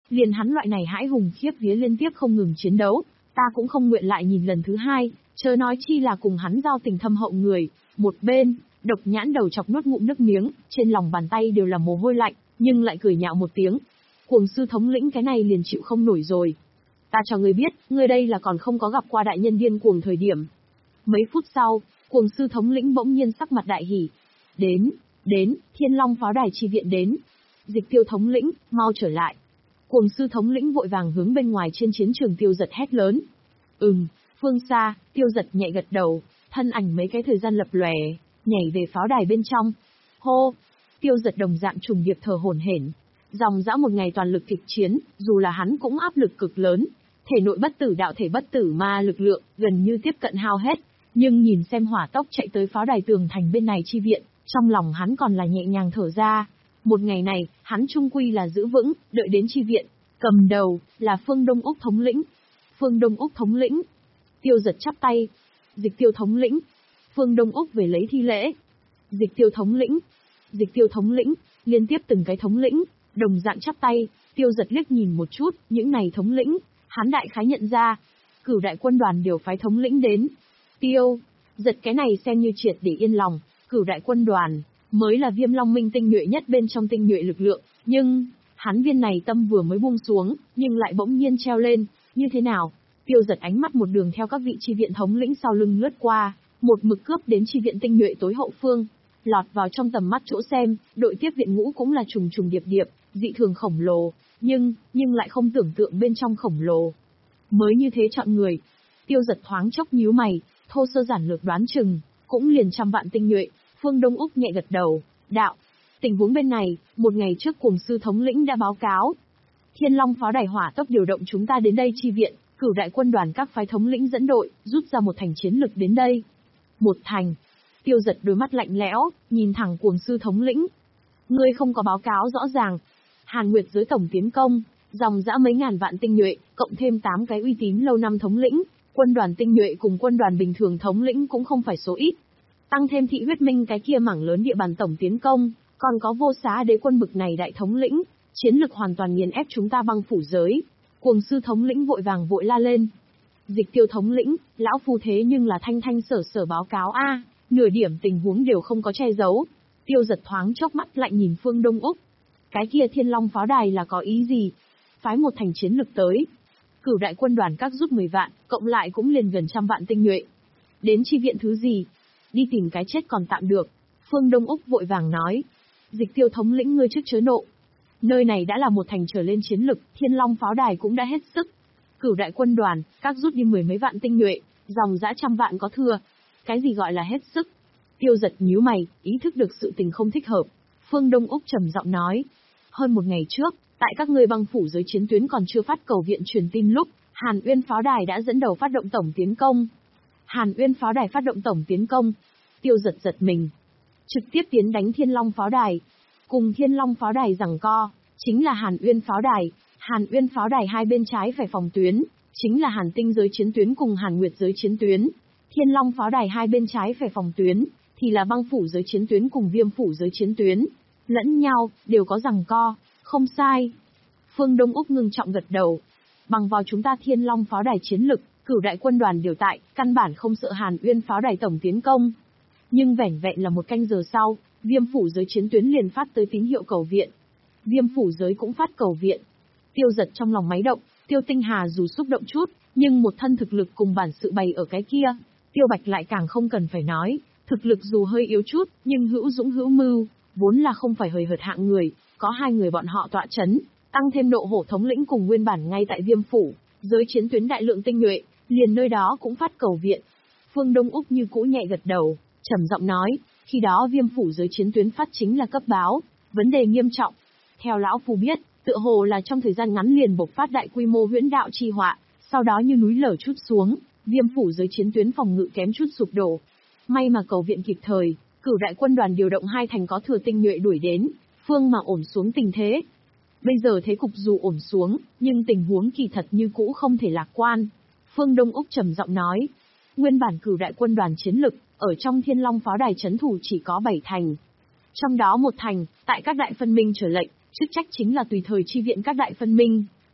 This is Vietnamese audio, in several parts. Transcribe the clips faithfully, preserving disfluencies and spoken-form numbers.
Liền hắn loại này hãi hùng khiếp vía liên tiếp không ngừng chiến đấu, ta cũng không nguyện lại nhìn lần thứ hai, chớ nói chi là cùng hắn giao tình thâm hậu người. Một bên, Độc Nhãn đầu chọc nuốt ngụm nước miếng, trên lòng bàn tay đều là mồ hôi lạnh, nhưng lại cười nhạo một tiếng. Cuồng sư thống lĩnh cái này liền chịu không nổi rồi. Ta cho ngươi biết, ngươi đây là còn không có gặp qua đại nhân điên cuồng thời điểm. Mấy phút sau, cuồng sư thống lĩnh bỗng nhiên sắc mặt đại hỉ. Đến, đến, Thiên Long pháo đài chi viện đến. Dịch Tiêu thống lĩnh, mau trở lại. Cuồng sư thống lĩnh vội vàng hướng bên ngoài trên chiến trường Tiêu Giật hét lớn. Ừm, phương xa, Tiêu Giật nhẹ gật đầu, thân ảnh mấy cái thời gian lập lòe, nhảy về pháo đài bên trong. Hô, Tiêu Giật đồng dạng trùng điệp thở hổn hển. Dòng dã một ngày toàn lực kịch chiến, dù là hắn cũng áp lực cực lớn, thể nội bất tử đạo thể bất tử ma lực lượng gần như tiếp cận hao hết, nhưng nhìn xem hỏa tốc chạy tới pháo đài tường thành bên này chi viện, trong lòng hắn còn là nhẹ nhàng thở ra. Một ngày này, hắn trung quy là giữ vững, đợi đến chi viện. Cầm đầu là Phương Đông Úc thống lĩnh. Phương Đông Úc thống lĩnh. Tiêu Giật chắp tay. Dịch Tiêu thống lĩnh. Phương Đông Úc về lấy thi lễ. Dịch Tiêu thống lĩnh. Dịch Tiêu thống lĩnh. Liên tiếp từng cái thống lĩnh, đồng dạng chắp tay. Tiêu Giật liếc nhìn một chút, những này thống lĩnh, hắn đại khái nhận ra. Cửu đại quân đoàn điều phái thống lĩnh đến. Tiêu Giật cái này xem như triệt để yên lòng. Cửu đại quân đoàn mới là Viêm Long Minh tinh nhuệ nhất bên trong tinh nhuệ lực lượng, nhưng hắn viên này tâm vừa mới buông xuống, nhưng lại bỗng nhiên treo lên, như thế nào? Tiêu Giật ánh mắt một đường theo các vị chi viện thống lĩnh sau lưng lướt qua, một mực cướp đến chi viện tinh nhuệ tối hậu phương, lọt vào trong tầm mắt chỗ xem, đội tiếp viện ngũ cũng là trùng trùng điệp điệp, dị thường khổng lồ, nhưng, nhưng lại không tưởng tượng bên trong khổng lồ. Mới như thế chọn người, Tiêu Giật thoáng chốc nhíu mày, thô sơ giản lược đoán chừng, cũng liền trăm vạn tinh nhuệ. Phương Đông Úc nhẹ gật đầu, đạo. Tình huống bên này, một ngày trước cuồng sư thống lĩnh đã báo cáo. Thiên Long pháo đài hỏa tốc điều động chúng ta đến đây chi viện, cửu đại quân đoàn các phái thống lĩnh dẫn đội, rút ra một thành chiến lực đến đây. Một thành. Tiêu Giật đôi mắt lạnh lẽo, nhìn thẳng cuồng sư thống lĩnh. Ngươi không có báo cáo rõ ràng. Hàn Nguyệt giới tổng tiến công, dòng dã mấy ngàn vạn tinh nhuệ, cộng thêm tám cái uy tín lâu năm thống lĩnh, quân đoàn tinh nhuệ cùng quân đoàn bình thường thống lĩnh cũng không phải số ít. Tăng thêm Thị Huyết Minh cái kia mảng lớn địa bàn tổng tiến công, còn có Vô Xá Đế quân bực này đại thống lĩnh, chiến lực hoàn toàn nghiền ép chúng ta băng phủ giới. Cuồng sư thống lĩnh vội vàng vội la lên. Dịch Tiêu thống lĩnh, lão phu thế nhưng là thanh thanh sở sở báo cáo a, nửa điểm tình huống đều không có che giấu. Tiêu Giật thoáng chốc mắt lạnh nhìn Phương Đông Úc. Cái kia Thiên Long pháo đài là có ý gì? Phái một thành chiến lực tới. Cửu đại quân đoàn các rút mười vạn, cộng lại cũng liền gần trăm vạn tinh nhuệ. Đến chi viện thứ gì? Đi tìm cái chết còn tạm được. Phương Đông Úc vội vàng nói. Dịch Tiêu thống lĩnh ngươi trước chớ nộ. Nơi này đã là một thành trở lên chiến lực, Thiên Long pháo đài cũng đã hết sức. Cửu đại quân đoàn, các rút đi mười mấy vạn tinh nhuệ, dòng dã trăm vạn có thừa. Cái gì gọi là hết sức? Tiêu Giật nhíu mày, ý thức được sự tình không thích hợp. Phương Đông Úc trầm giọng nói. Hơn một ngày trước, tại các ngươi băng phủ giới chiến tuyến còn chưa phát cầu viện truyền tin lúc, Hàn Uyên pháo đài đã dẫn đầu phát động tổng tiến công. Hàn Uyên pháo đài phát động tổng tiến công. Tiêu Giật giật mình. Trực tiếp tiến đánh Thiên Long pháo đài. Cùng Thiên Long pháo đài giằng co, chính là Hàn Uyên pháo đài. Hàn Uyên pháo đài hai bên trái phải phòng tuyến, chính là Hàn Tinh giới chiến tuyến cùng Hàn Nguyệt giới chiến tuyến. Thiên Long pháo đài hai bên trái phải phòng tuyến, thì là băng phủ giới chiến tuyến cùng Viêm phủ giới chiến tuyến. Lẫn nhau, đều có giằng co, không sai. Phương Đông Úc ngưng trọng gật đầu. Bằng vào chúng ta Thiên Long pháo đài chiến lực, cửu đại quân đoàn điều tại, căn bản không sợ Hàn Uyên pháo đài tổng tiến công. Nhưng vẻn vẹn là một canh giờ sau, Viêm phủ giới chiến tuyến liền phát tới tín hiệu cầu viện. Viêm phủ giới cũng phát cầu viện. Tiêu Giật trong lòng máy động, Tiêu Tinh Hà dù xúc động chút, nhưng một thân thực lực cùng bản sự bày ở cái kia, Tiêu Bạch lại càng không cần phải nói, thực lực dù hơi yếu chút, nhưng hữu dũng hữu mưu, vốn là không phải hời hợt hạng người, có hai người bọn họ tọa chấn, tăng thêm Nộ Hổ thống lĩnh cùng nguyên bản ngay tại Viêm phủ, giới chiến tuyến đại lượng tinh nhuệ, liền nơi đó cũng phát cầu viện. Phương Đông Úc như cũ nhẹ gật đầu, trầm giọng nói, khi đó Viêm phủ giới chiến tuyến phát chính là cấp báo, vấn đề nghiêm trọng. Theo lão phu biết, tựa hồ là trong thời gian ngắn liền bộc phát đại quy mô huyễn đạo chi họa, sau đó như núi lở trút xuống, Viêm phủ giới chiến tuyến phòng ngự kém chút sụp đổ. May mà cầu viện kịp thời, cửu đại quân đoàn điều động hai thành có thừa tinh nhuệ đuổi đến, phương mà ổn xuống tình thế. Bây giờ thế cục dù ổn xuống, nhưng tình huống kỳ thật như cũ không thể lạc quan. Phương Đông Úc trầm giọng nói, nguyên bản cửu đại quân đoàn chiến lực, ở trong Thiên Long pháo đài trấn thủ chỉ có bảy thành. Trong đó một thành, tại các đại phân minh trở lệnh, chức trách chính là tùy thời chi viện các đại phân minh,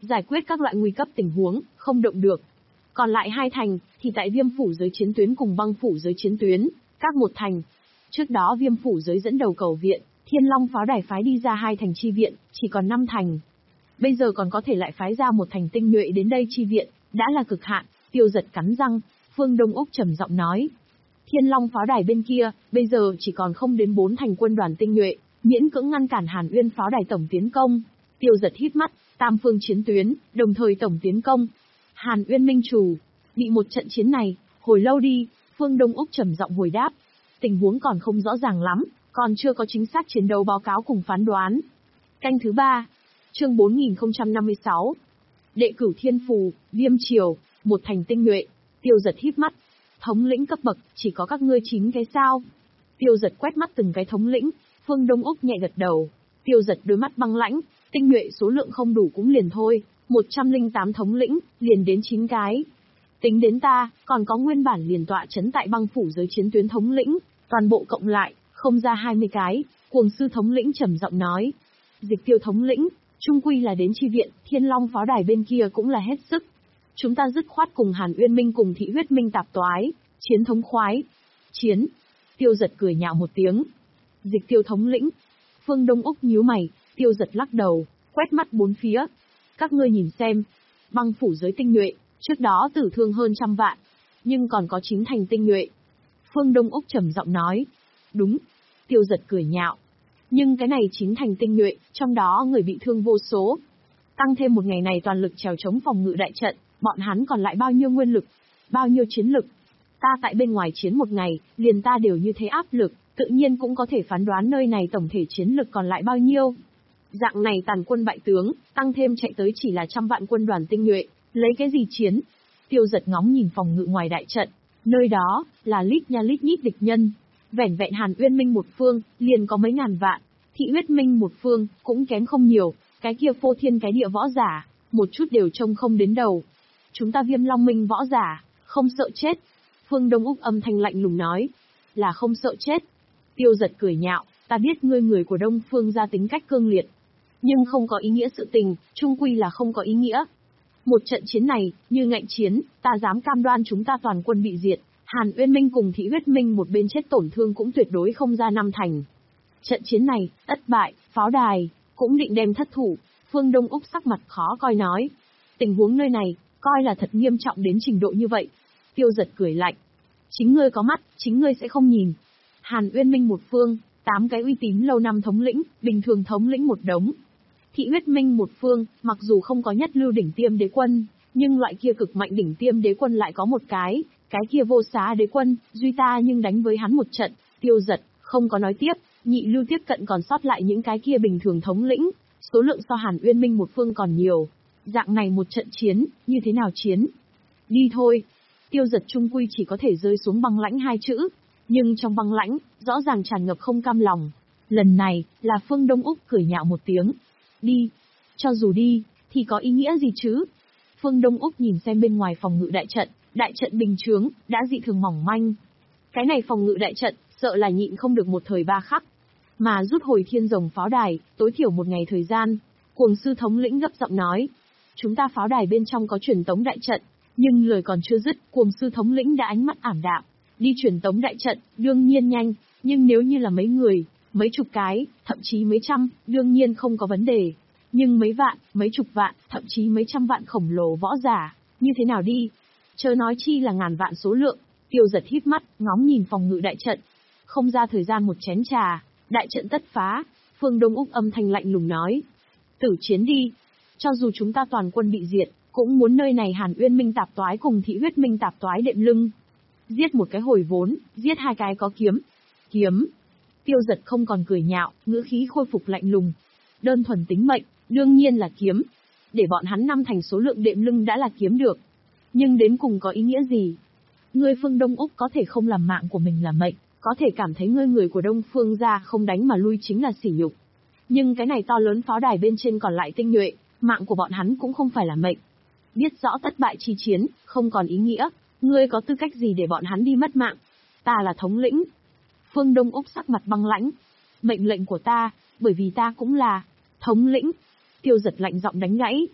giải quyết các loại nguy cấp tình huống, không động được. Còn lại hai thành, thì tại Viêm phủ giới chiến tuyến cùng Băng phủ giới chiến tuyến, các một thành. Trước đó Viêm phủ giới dẫn đầu cầu viện, Thiên Long pháo đài phái đi ra hai thành chi viện, chỉ còn năm thành. Bây giờ còn có thể lại phái ra một thành tinh nhuệ đến đây chi viện, đã là cực hạn. Tiêu Giật cắn răng, Phương Đông Úc trầm giọng nói. Thiên Long pháo đài bên kia, bây giờ chỉ còn không đến bốn thành quân đoàn tinh nhuệ, miễn cưỡng ngăn cản Hàn Uyên pháo đài tổng tiến công. Tiêu Giật hít mắt, tam phương chiến tuyến, đồng thời tổng tiến công. Hàn Uyên minh chủ, bị một trận chiến này, hồi lâu đi, Phương Đông Úc trầm giọng hồi đáp. Tình huống còn không rõ ràng lắm, còn chưa có chính xác chiến đấu báo cáo cùng phán đoán. Canh thứ ba, chương bốn nghìn không trăm năm mươi sáu. Đệ cửu thiên phù, Viêm triều, một thành tinh nhuệ. Tiêu Giật hít mắt. Thống lĩnh cấp bậc, chỉ có các ngươi chín cái sao? Tiêu Giật quét mắt từng cái thống lĩnh, Phương Đông Úc nhẹ gật đầu. Tiêu Giật đôi mắt băng lãnh, tinh nhuệ số lượng không đủ cũng liền thôi, một trăm lẻ tám thống lĩnh, liền đến chín cái. Tính đến ta, còn có nguyên bản liền tọa chấn tại Băng phủ giới chiến tuyến thống lĩnh, toàn bộ cộng lại, không ra hai mươi cái. Cuồng sư thống lĩnh trầm giọng nói. Dịch Tiêu thống lĩnh, trung quy là đến chi viện, Thiên Long pháo đài bên kia cũng là hết sức. Chúng ta dứt khoát cùng Hàn Uyên Minh cùng Thị Huyết Minh tạp toái, chiến thống khoái. Chiến. Tiêu Giật cười nhạo một tiếng. Dịch Tiêu thống lĩnh. Phương Đông Úc nhíu mày, Tiêu Giật lắc đầu, quét mắt bốn phía. Các ngươi nhìn xem, Băng phủ giới tinh nhuệ, trước đó tử thương hơn trăm vạn, nhưng còn có chín thành tinh nhuệ. Phương Đông Úc trầm giọng nói. Đúng. Tiêu Giật cười nhạo. Nhưng cái này chín thành tinh nhuệ, trong đó người bị thương vô số. Tăng thêm một ngày này toàn lực trèo chống phòng ngự đại trận, bọn hắn còn lại bao nhiêu nguyên lực, bao nhiêu chiến lực. Ta tại bên ngoài chiến một ngày, liền ta đều như thế áp lực, tự nhiên cũng có thể phán đoán nơi này tổng thể chiến lực còn lại bao nhiêu. Dạng này tàn quân bại tướng, tăng thêm chạy tới chỉ là trăm vạn quân đoàn tinh nhuệ, lấy cái gì chiến? Tiêu Giật ngóng nhìn phòng ngự ngoài đại trận, nơi đó là lít nha lít nhít địch nhân. Vẻn vẹn Hàn Uyên Minh một phương, liền có mấy ngàn vạn, Thị Huyết Minh một phương, cũng kém không nhiều, cái kia phô thiên cái địa võ giả, một chút đều trông không đến đầu. Chúng ta Viêm Long Minh võ giả, không sợ chết. Phương Đông Úc âm thanh lạnh lùng nói, là không sợ chết. Tiêu Giật cười nhạo, ta biết ngươi người của Đông Phương ra tính cách cương liệt, nhưng không có ý nghĩa sự tình, chung quy là không có ý nghĩa. Một trận chiến này, như ngạnh chiến, ta dám cam đoan chúng ta toàn quân bị diệt, Hàn Uyên Minh cùng Thị Huyết Minh một bên chết tổn thương cũng tuyệt đối không ra năm thành. Trận chiến này, thất bại, pháo đài, cũng định đem thất thủ. Phương Đông Úc sắc mặt khó coi nói. Tình huống nơi này, coi là thật nghiêm trọng đến trình độ như vậy. Tiêu Giật cười lạnh. Chính ngươi có mắt, chính ngươi sẽ không nhìn. Hàn Uyên Minh một phương, tám cái uy tín lâu năm thống lĩnh, bình thường thống lĩnh một đống. Thị Huyết Minh một phương, mặc dù không có nhất lưu đỉnh tiêm đế quân, nhưng loại kia cực mạnh đỉnh tiêm đế quân lại có một cái, cái kia vô xá đế quân, duy ta nhưng đánh với hắn một trận. Tiêu Giật không có nói tiếp, nhị lưu tiếp cận còn sót lại những cái kia bình thường thống lĩnh, số lượng so Hàn Uyên Minh một phương còn nhiều. Dạng này một trận chiến, như thế nào chiến? Đi thôi. Tiêu Giật trung quy chỉ có thể rơi xuống băng lãnh hai chữ, nhưng trong băng lãnh, rõ ràng tràn ngập không cam lòng. Lần này, là Phương Đông Úc cười nhạo một tiếng. Đi. Cho dù đi, thì có ý nghĩa gì chứ? Phương Đông Úc nhìn xem bên ngoài phòng ngự đại trận, đại trận bình chướng, đã dị thường mỏng manh. Cái này phòng ngự đại trận, sợ là nhịn không được một thời ba khắc. Mà rút hồi thiên rồng pháo đài, tối thiểu một ngày thời gian. Cuồng sư thống lĩnh gấp giọng nói. Chúng ta pháo đài bên trong có truyền tống đại trận, nhưng lời còn chưa dứt, cuồng sư thống lĩnh đã ánh mắt ảm đạm. Đi truyền tống đại trận, đương nhiên nhanh, nhưng nếu như là mấy người, mấy chục cái, thậm chí mấy trăm, đương nhiên không có vấn đề. Nhưng mấy vạn, mấy chục vạn, thậm chí mấy trăm vạn khổng lồ võ giả, như thế nào đi? Chớ nói chi là ngàn vạn số lượng. Tiêu Giật hít mắt, ngóng nhìn phòng ngự đại trận. Không ra thời gian một chén trà, đại trận tất phá. Phương Đông Úc âm thanh lạnh lùng nói. Tử chiến đi. Cho dù chúng ta toàn quân bị diệt, cũng muốn nơi này Hàn Uyên Minh tạp toái cùng Thị Huyết Minh tạp toái đệm lưng. Giết một cái hồi vốn, giết hai cái có kiếm. Kiếm. Tiêu Giật không còn cười nhạo, ngữ khí khôi phục lạnh lùng. Đơn thuần tính mệnh, đương nhiên là kiếm. Để bọn hắn năm thành số lượng đệm lưng đã là kiếm được. Nhưng đến cùng có ý nghĩa gì? Ngươi Phương Đông Úc có thể không làm mạng của mình là mệnh, có thể cảm thấy ngươi người của Đông Phương ra không đánh mà lui chính là sỉ nhục. Nhưng cái này to lớn pháo đài bên trên còn lại tinh nhuệ, mạng của bọn hắn cũng không phải là mệnh. Biết rõ tất bại chi chiến, không còn ý nghĩa, ngươi có tư cách gì để bọn hắn đi mất mạng? Ta là thống lĩnh. Phương Đông Úc sắc mặt băng lãnh. Mệnh lệnh của ta, bởi vì ta cũng là thống lĩnh. Tiêu Giật lạnh giọng đánh gãy.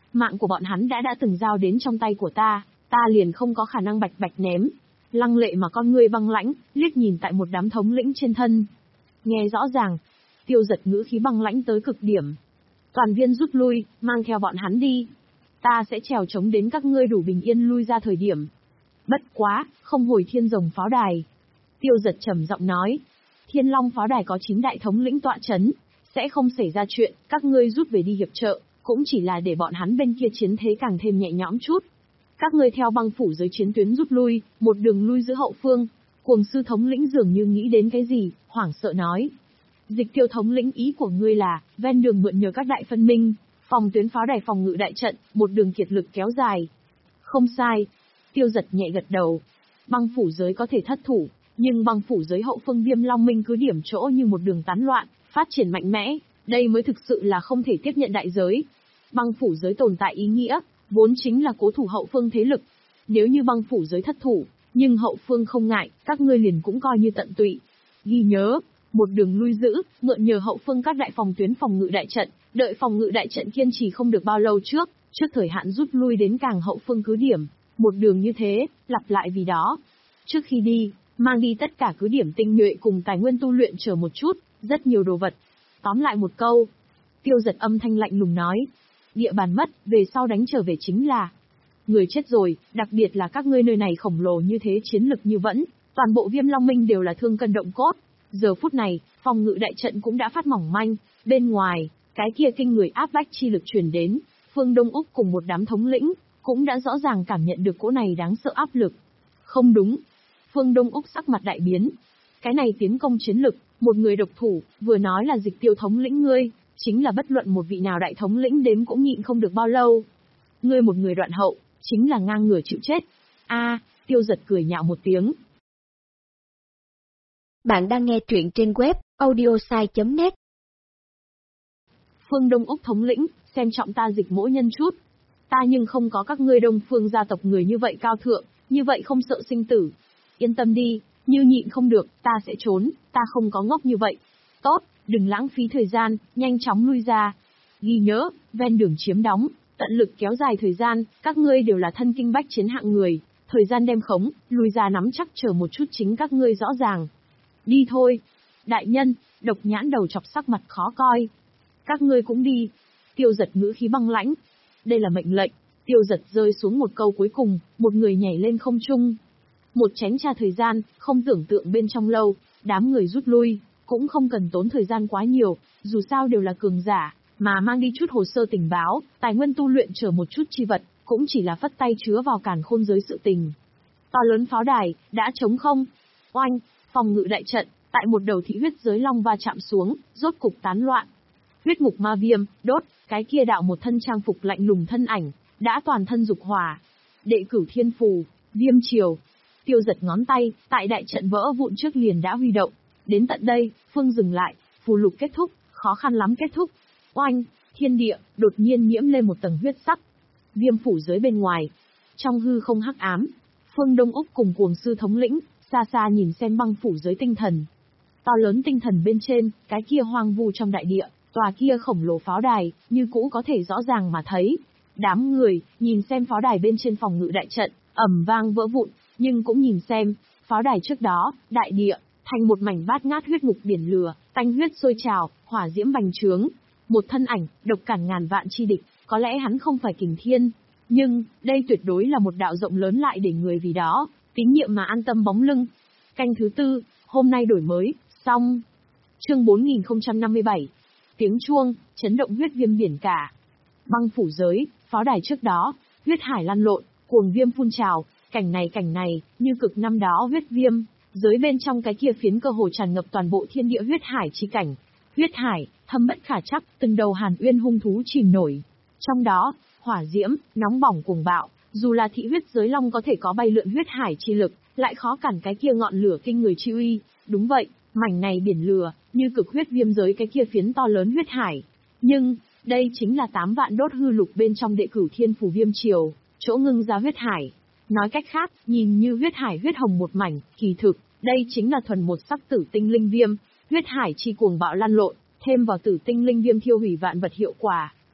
Mạng của bọn hắn đã đã từng giao đến trong tay của ta, ta liền không có khả năng bạch bạch ném. Lăng Lệ mà con ngươi băng lãnh, liếc nhìn tại một đám thống lĩnh trên thân. Nghe rõ ràng, Tiêu Giật ngữ khí băng lãnh tới cực điểm. Toàn viên rút lui, mang theo bọn hắn đi. Ta sẽ trèo chống đến các ngươi đủ bình yên lui ra thời điểm. Bất quá, không hồi Thiên Rồng pháo đài. Tiêu Giật trầm giọng nói. Thiên Long pháo đài có chín đại thống lĩnh tọa chấn, sẽ không xảy ra chuyện, các ngươi rút về đi hiệp trợ, cũng chỉ là để bọn hắn bên kia chiến thế càng thêm nhẹ nhõm chút. Các ngươi theo băng phủ giới chiến tuyến rút lui, một đường lui giữa hậu phương. Cuồng sư thống lĩnh dường như nghĩ đến cái gì, hoảng sợ nói. Dịch Tiêu thống lĩnh, ý của ngươi là, ven đường mượn nhờ các đại phân minh, phòng tuyến pháo đài phòng ngự đại trận, một đường kiệt lực kéo dài. Không sai. Tiêu Giật nhẹ gật đầu. Băng phủ giới có thể thất thủ, nhưng băng phủ giới hậu phương Viêm Long Minh cứ điểm chỗ như một đường tán loạn, phát triển mạnh mẽ, đây mới thực sự là không thể tiếp nhận đại giới. Băng phủ giới tồn tại ý nghĩa, vốn chính là cố thủ hậu phương thế lực. Nếu như băng phủ giới thất thủ, nhưng hậu phương không ngại, các ngươi liền cũng coi như tận tụy. Ghi nhớ, một đường lui giữ, mượn nhờ hậu phương các đại phòng tuyến phòng ngự đại trận, đợi phòng ngự đại trận kiên trì không được bao lâu trước, trước thời hạn rút lui đến càng hậu phương cứ điểm, một đường như thế, lặp lại vì đó. Trước khi đi, mang đi tất cả cứ điểm tinh nhuệ cùng tài nguyên tu luyện chờ một chút, rất nhiều đồ vật. Tóm lại một câu. Tiêu Giật âm thanh lạnh lùng nói. Địa bàn mất, về sau đánh trở về chính là. Người chết rồi, đặc biệt là các ngươi nơi này khổng lồ như thế, chiến lực như vẫn, toàn bộ Viêm Long Minh đều là thương cân động cốt. Giờ phút này, phòng ngự đại trận cũng đã phát mỏng manh, bên ngoài, cái kia kinh người áp bách chi lực truyền đến, Phương Đông Úc cùng một đám thống lĩnh, cũng đã rõ ràng cảm nhận được cỗ này đáng sợ áp lực. Không đúng. Phương Đông Úc sắc mặt đại biến. Cái này tiến công chiến lực, một người độc thủ, vừa nói là Dịch Tiêu thống lĩnh ngươi, chính là bất luận một vị nào đại thống lĩnh đếm cũng nhịn không được bao lâu. Ngươi một người đoạn hậu, chính là ngang ngửa chịu chết. A, Tiêu Giật cười nhạo một tiếng. Bạn đang nghe truyện trên web audiosai chấm net. Phương Đông Úc thống lĩnh, xem trọng ta Dịch mỗi nhân chút. Ta nhưng không có các ngươi Đông Phương gia tộc người như vậy cao thượng, như vậy không sợ sinh tử. Yên tâm đi, như nhịn không được, ta sẽ trốn, ta không có ngốc như vậy. Tốt, đừng lãng phí thời gian, nhanh chóng lui ra. Ghi nhớ, ven đường chiếm đóng, tận lực kéo dài thời gian, các ngươi đều là thân kinh bách chiến hạng người, thời gian đem khống, lui ra nắm chắc chờ một chút chính các ngươi rõ ràng. Đi thôi. Đại nhân, Độc Nhãn đầu chọc sắc mặt khó coi. Các ngươi cũng đi. Tiêu Giật ngữ khí băng lãnh. Đây là mệnh lệnh. Tiêu Giật rơi xuống một câu cuối cùng, một người nhảy lên không trung. Một chén trà thời gian, không tưởng tượng bên trong lâu, đám người rút lui, cũng không cần tốn thời gian quá nhiều, dù sao đều là cường giả, mà mang đi chút hồ sơ tình báo, tài nguyên tu luyện chờ một chút chi vật, cũng chỉ là phất tay chứa vào càn khôn giới sự tình. To lớn pháo đài, đã trống không. Oanh, phòng ngự đại trận, tại một đầu thị huyết giới long va chạm xuống, rốt cục tán loạn. Huyết ngục ma viêm, đốt, cái kia đạo một thân trang phục lạnh lùng thân ảnh, đã toàn thân dục hỏa. Đệ cửu thiên phù, viêm triều. Tiêu Giật ngón tay, tại đại trận vỡ vụn trước liền đã huy động. Đến tận đây, phương dừng lại, phù lục kết thúc, khó khăn lắm kết thúc. Oanh, thiên địa, đột nhiên nhiễm lên một tầng huyết sắc. Viêm phủ giới bên ngoài. Trong hư không hắc ám, Phương Đông Úc cùng cuồng sư thống lĩnh, xa xa nhìn xem băng phủ giới tinh thần. To lớn tinh thần bên trên, cái kia hoang vu trong đại địa, tòa kia khổng lồ pháo đài, như cũ có thể rõ ràng mà thấy. Đám người, nhìn xem pháo đài bên trên phòng ngự đại trận, ầm vang vỡ vụn, nhưng cũng nhìn xem, pháo đài trước đó, đại địa, thành một mảnh bát ngát huyết ngục biển lửa, tanh huyết sôi trào, hỏa diễm bành trướng. Một thân ảnh, độc cản ngàn vạn chi địch, có lẽ hắn không phải kình thiên, nhưng, đây tuyệt đối là một đạo rộng lớn lại để người vì đó, tín nhiệm mà an tâm bóng lưng. Canh thứ tư, hôm nay đổi mới, xong. Chương bốn nghìn không trăm năm mươi bảy. Tiếng chuông, chấn động huyết viêm biển cả. Băng phủ giới, pháo đài trước đó, huyết hải lăn lộn, cuồng viêm phun trào, cảnh này cảnh này, như cực năm đó huyết viêm, giới bên trong cái kia phiến cơ hồ tràn ngập toàn bộ thiên địa huyết hải chi cảnh. Huyết hải, thâm bất khả trắc, từng đầu hàn uyên hung thú chìm nổi. Trong đó, hỏa diễm, nóng bỏng cuồng bạo, dù là thị huyết giới long có thể có bay lượn huyết hải chi lực, lại khó cản cái kia ngọn lửa kinh người chi uy. Đúng vậy, mảnh này biển lửa, như cực huyết viêm giới cái kia phiến to lớn huyết hải. Nhưng, đây chính là tám vạn đốt hư lục bên trong đệ cửu thiên phù viêm triều, chỗ ngưng ra huyết hải. Nói cách khác, nhìn như huyết hải huyết hồng một mảnh, kỳ thực, đây chính là thuần một sắc tử tinh linh viêm, huyết hải chi cuồng bạo lan lộn, thêm vào tử tinh linh viêm thiêu hủy vạn vật hiệu quả,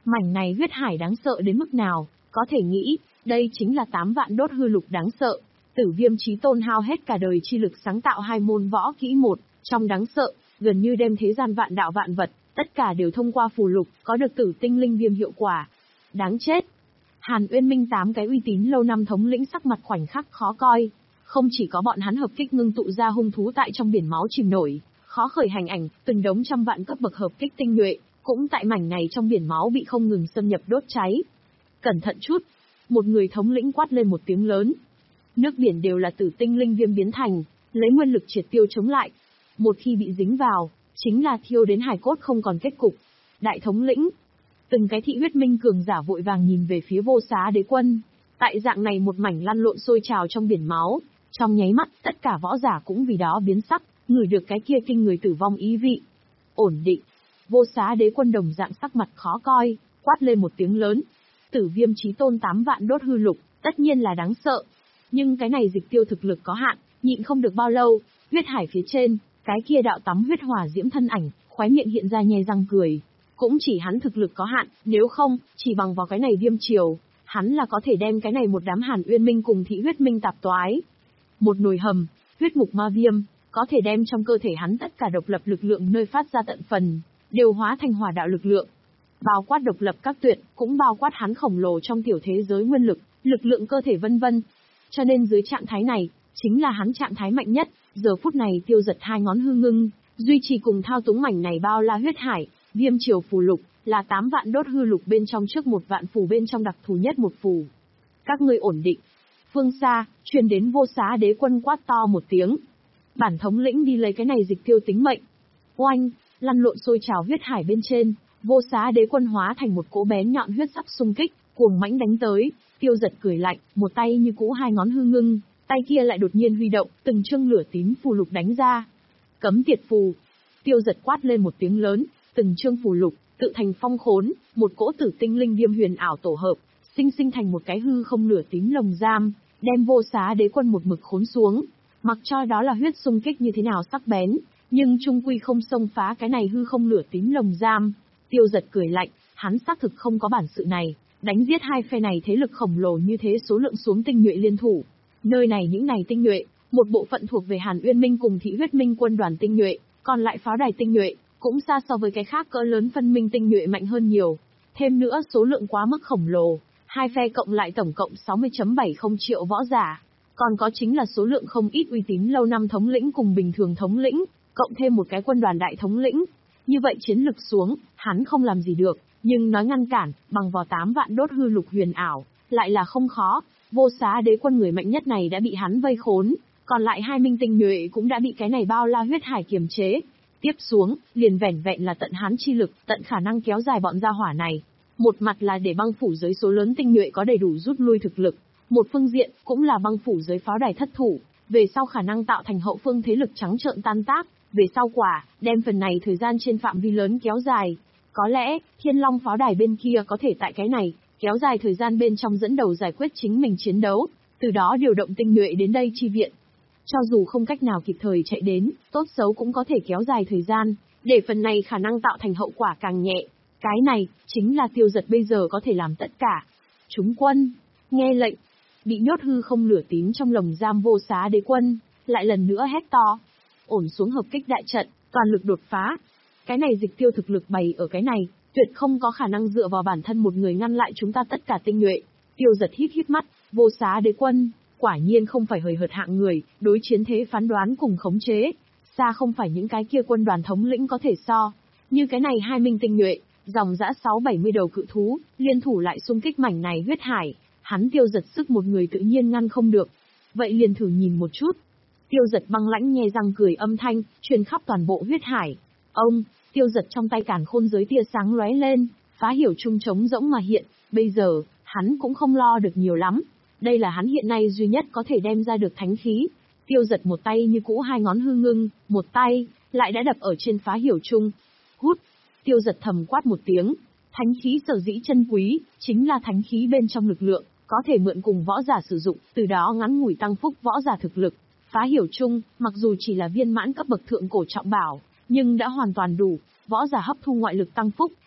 Mảnh này huyết hải đáng sợ đến mức nào, có thể nghĩ, đây chính là tám vạn đốt hư lục đáng sợ. Tử Viêm Chí Tôn hao hết cả đời chi lực sáng tạo hai môn võ kỹ một, trong đáng sợ, gần như đem thế gian vạn đạo vạn vật, tất cả đều thông qua phù lục, có được Tử Tinh Linh Viêm hiệu quả. Đáng chết. Hàn Uyên Minh tám cái uy tín lâu năm thống lĩnh sắc mặt khoảnh khắc khó coi. Không chỉ có bọn hắn hợp kích ngưng tụ ra hung thú tại trong biển máu chìm nổi, khó khởi hành ảnh, từng đống trăm vạn cấp bậc hợp kích tinh nhuệ, cũng tại mảnh này trong biển máu bị không ngừng xâm nhập đốt cháy. Cẩn thận chút. Một người thống lĩnh quát lên một tiếng lớn. Nước biển đều là Tử Tinh Linh Viêm biến thành, lấy nguyên lực triệt tiêu chống lại. Một khi bị dính vào, chính là thiêu đến hải cốt không còn kết cục. Đại thống lĩnh. Từng cái thị huyết minh cường giả vội vàng nhìn về phía Vô Xá Đế Quân. Tại dạng này một mảnh lăn lộn sôi trào trong biển máu, trong nháy mắt, tất cả võ giả cũng vì đó biến sắc, ngửi được cái kia kinh người tử vong ý vị. Ổn định. Vô Xá Đế Quân đồng dạng sắc mặt khó coi, quát lên một tiếng lớn. Tử Viêm Chí Tôn tám vạn đốt hư lục, tất nhiên là đáng sợ. Nhưng cái này dịch tiêu thực lực có hạn, nhịn không được bao lâu, huyết hải phía trên, cái kia đạo tắm huyết hỏa diễm thân ảnh, khóe miệng hiện ra nhe răng cười. Cũng chỉ hắn thực lực có hạn, nếu không, chỉ bằng vào cái này viêm triều, hắn là có thể đem cái này một đám Hàn Uyên Minh cùng thị huyết minh tạp toái. Một nồi hầm, huyết mục ma viêm, có thể đem trong cơ thể hắn tất cả độc lập lực lượng nơi phát ra tận phần, đều hóa thành hỏa đạo lực lượng. Bao quát độc lập các tuyệt, cũng bao quát hắn khổng lồ trong tiểu thế giới nguyên lực, lực lượng cơ thể vân vân. Cho nên dưới trạng thái này, chính là hắn trạng thái mạnh nhất, giờ phút này Tiêu Giật hai ngón hư ngưng, duy trì cùng thao túng mảnh này bao la huyết hải, viêm triều phù lục, là tám vạn đốt hư lục bên trong trước một vạn phù bên trong đặc thù nhất một phù. Các ngươi ổn định. Phương xa, truyền đến Vô Xá Đế Quân quát to một tiếng. Bản thống lĩnh đi lấy cái này dịch tiêu tính mệnh. Oanh, lăn lộn sôi trào huyết hải bên trên, Vô Xá Đế Quân hóa thành một cỗ bén nhọn huyết sắc xung kích, cuồng mãnh đánh tới. Tiêu Giật cười lạnh, một tay như cũ hai ngón hư ngưng, tay kia lại đột nhiên huy động, từng chương lửa tím phù lục đánh ra. Cấm tiệt phù. Tiêu Giật quát lên một tiếng lớn, từng chương phù lục tự thành phong khốn, một cỗ Tử Tinh Linh Viêm huyền ảo tổ hợp, sinh sinh thành một cái hư không lửa tím lồng giam, đem Vô Xá Đế Quân một mực khốn xuống. Mặc cho đó là huyết xung kích như thế nào sắc bén, nhưng trung quy không xông phá cái này hư không lửa tím lồng giam. Tiêu Giật cười lạnh, hắn xác thực không có bản sự này, đánh giết hai phe này thế lực khổng lồ như thế số lượng xuống tinh nhuệ liên thủ. Nơi này những này tinh nhuệ, một bộ phận thuộc về Hàn Uyên Minh cùng Thị Huyết Minh quân đoàn tinh nhuệ, còn lại pháo đài tinh nhuệ, cũng xa so với cái khác cỡ lớn phân minh tinh nhuệ mạnh hơn nhiều. Thêm nữa số lượng quá mức khổng lồ, hai phe cộng lại tổng cộng sáu mươi phẩy bảy không triệu võ giả. Còn có chính là số lượng không ít uy tín lâu năm thống lĩnh cùng bình thường thống lĩnh, cộng thêm một cái quân đoàn đại thống lĩnh. Như vậy chiến lực xuống, hắn không làm gì được, nhưng nói ngăn cản, bằng vào tám vạn đốt hư lục huyền ảo, lại là không khó. Vô Xá Đế Quân người mạnh nhất này đã bị hắn vây khốn, còn lại hai minh tinh nhuệ cũng đã bị cái này bao la huyết hải kiềm chế. Tiếp xuống, liền vẻn vẹn là tận hắn chi lực, tận khả năng kéo dài bọn gia hỏa này. Một mặt là để băng phủ giới số lớn tinh nhuệ có đầy đủ rút lui thực lực, một phương diện cũng là băng phủ giới pháo đài thất thủ, về sau khả năng tạo thành hậu phương thế lực trắng trợn tan tác, về sau quả, đem phần này thời gian trên phạm vi lớn kéo dài. Có lẽ, Thiên Long pháo đài bên kia có thể tại cái này, kéo dài thời gian bên trong dẫn đầu giải quyết chính mình chiến đấu, từ đó điều động tinh nhuệ đến đây chi viện. Cho dù không cách nào kịp thời chạy đến, tốt xấu cũng có thể kéo dài thời gian, để phần này khả năng tạo thành hậu quả càng nhẹ. Cái này, chính là Tiêu Giật bây giờ có thể làm tất cả. Chúng quân, nghe lệnh, bị nhốt hư không lửa tím trong lồng giam Vô Xá Đế Quân, lại lần nữa hét to. Ổn xuống hợp kích đại trận, toàn lực đột phá. Cái này dịch tiêu thực lực bày ở cái này, tuyệt không có khả năng dựa vào bản thân một người ngăn lại chúng ta tất cả tinh nhuệ. Tiêu Giật híp híp mắt, Vô Xá Đế Quân, quả nhiên không phải hời hợt hạng người, đối chiến thế phán đoán cùng khống chế, xa không phải những cái kia quân đoàn thống lĩnh có thể so. Như cái này hai minh tinh nhuệ, dòng dã sáu bảy mươi đầu cự thú, liên thủ lại xung kích mảnh này huyết hải, hắn Tiêu Giật sức một người tự nhiên ngăn không được. Vậy liền thử nhìn một chút. Tiêu Giật băng lãnh nhe răng cười âm thanh, truyền khắp toàn bộ huyết hải. Ông, Tiêu Giật trong tay càn khôn giới tia sáng lóe lên, phá hiểu trung trống rỗng mà hiện, bây giờ, hắn cũng không lo được nhiều lắm. Đây là hắn hiện nay duy nhất có thể đem ra được thánh khí. Tiêu Giật một tay như cũ hai ngón hư ngưng, một tay, lại đã đập ở trên phá hiểu trung. Hút, Tiêu Giật thầm quát một tiếng. Thánh khí sở dĩ chân quý, chính là thánh khí bên trong lực lượng, có thể mượn cùng võ giả sử dụng, từ đó ngắn ngủi tăng phúc võ giả thực lực. Phá hiểu chung, mặc dù chỉ là viên mãn cấp bậc thượng cổ trọng bảo, nhưng đã hoàn toàn đủ, võ giả hấp thu ngoại lực tăng phúc,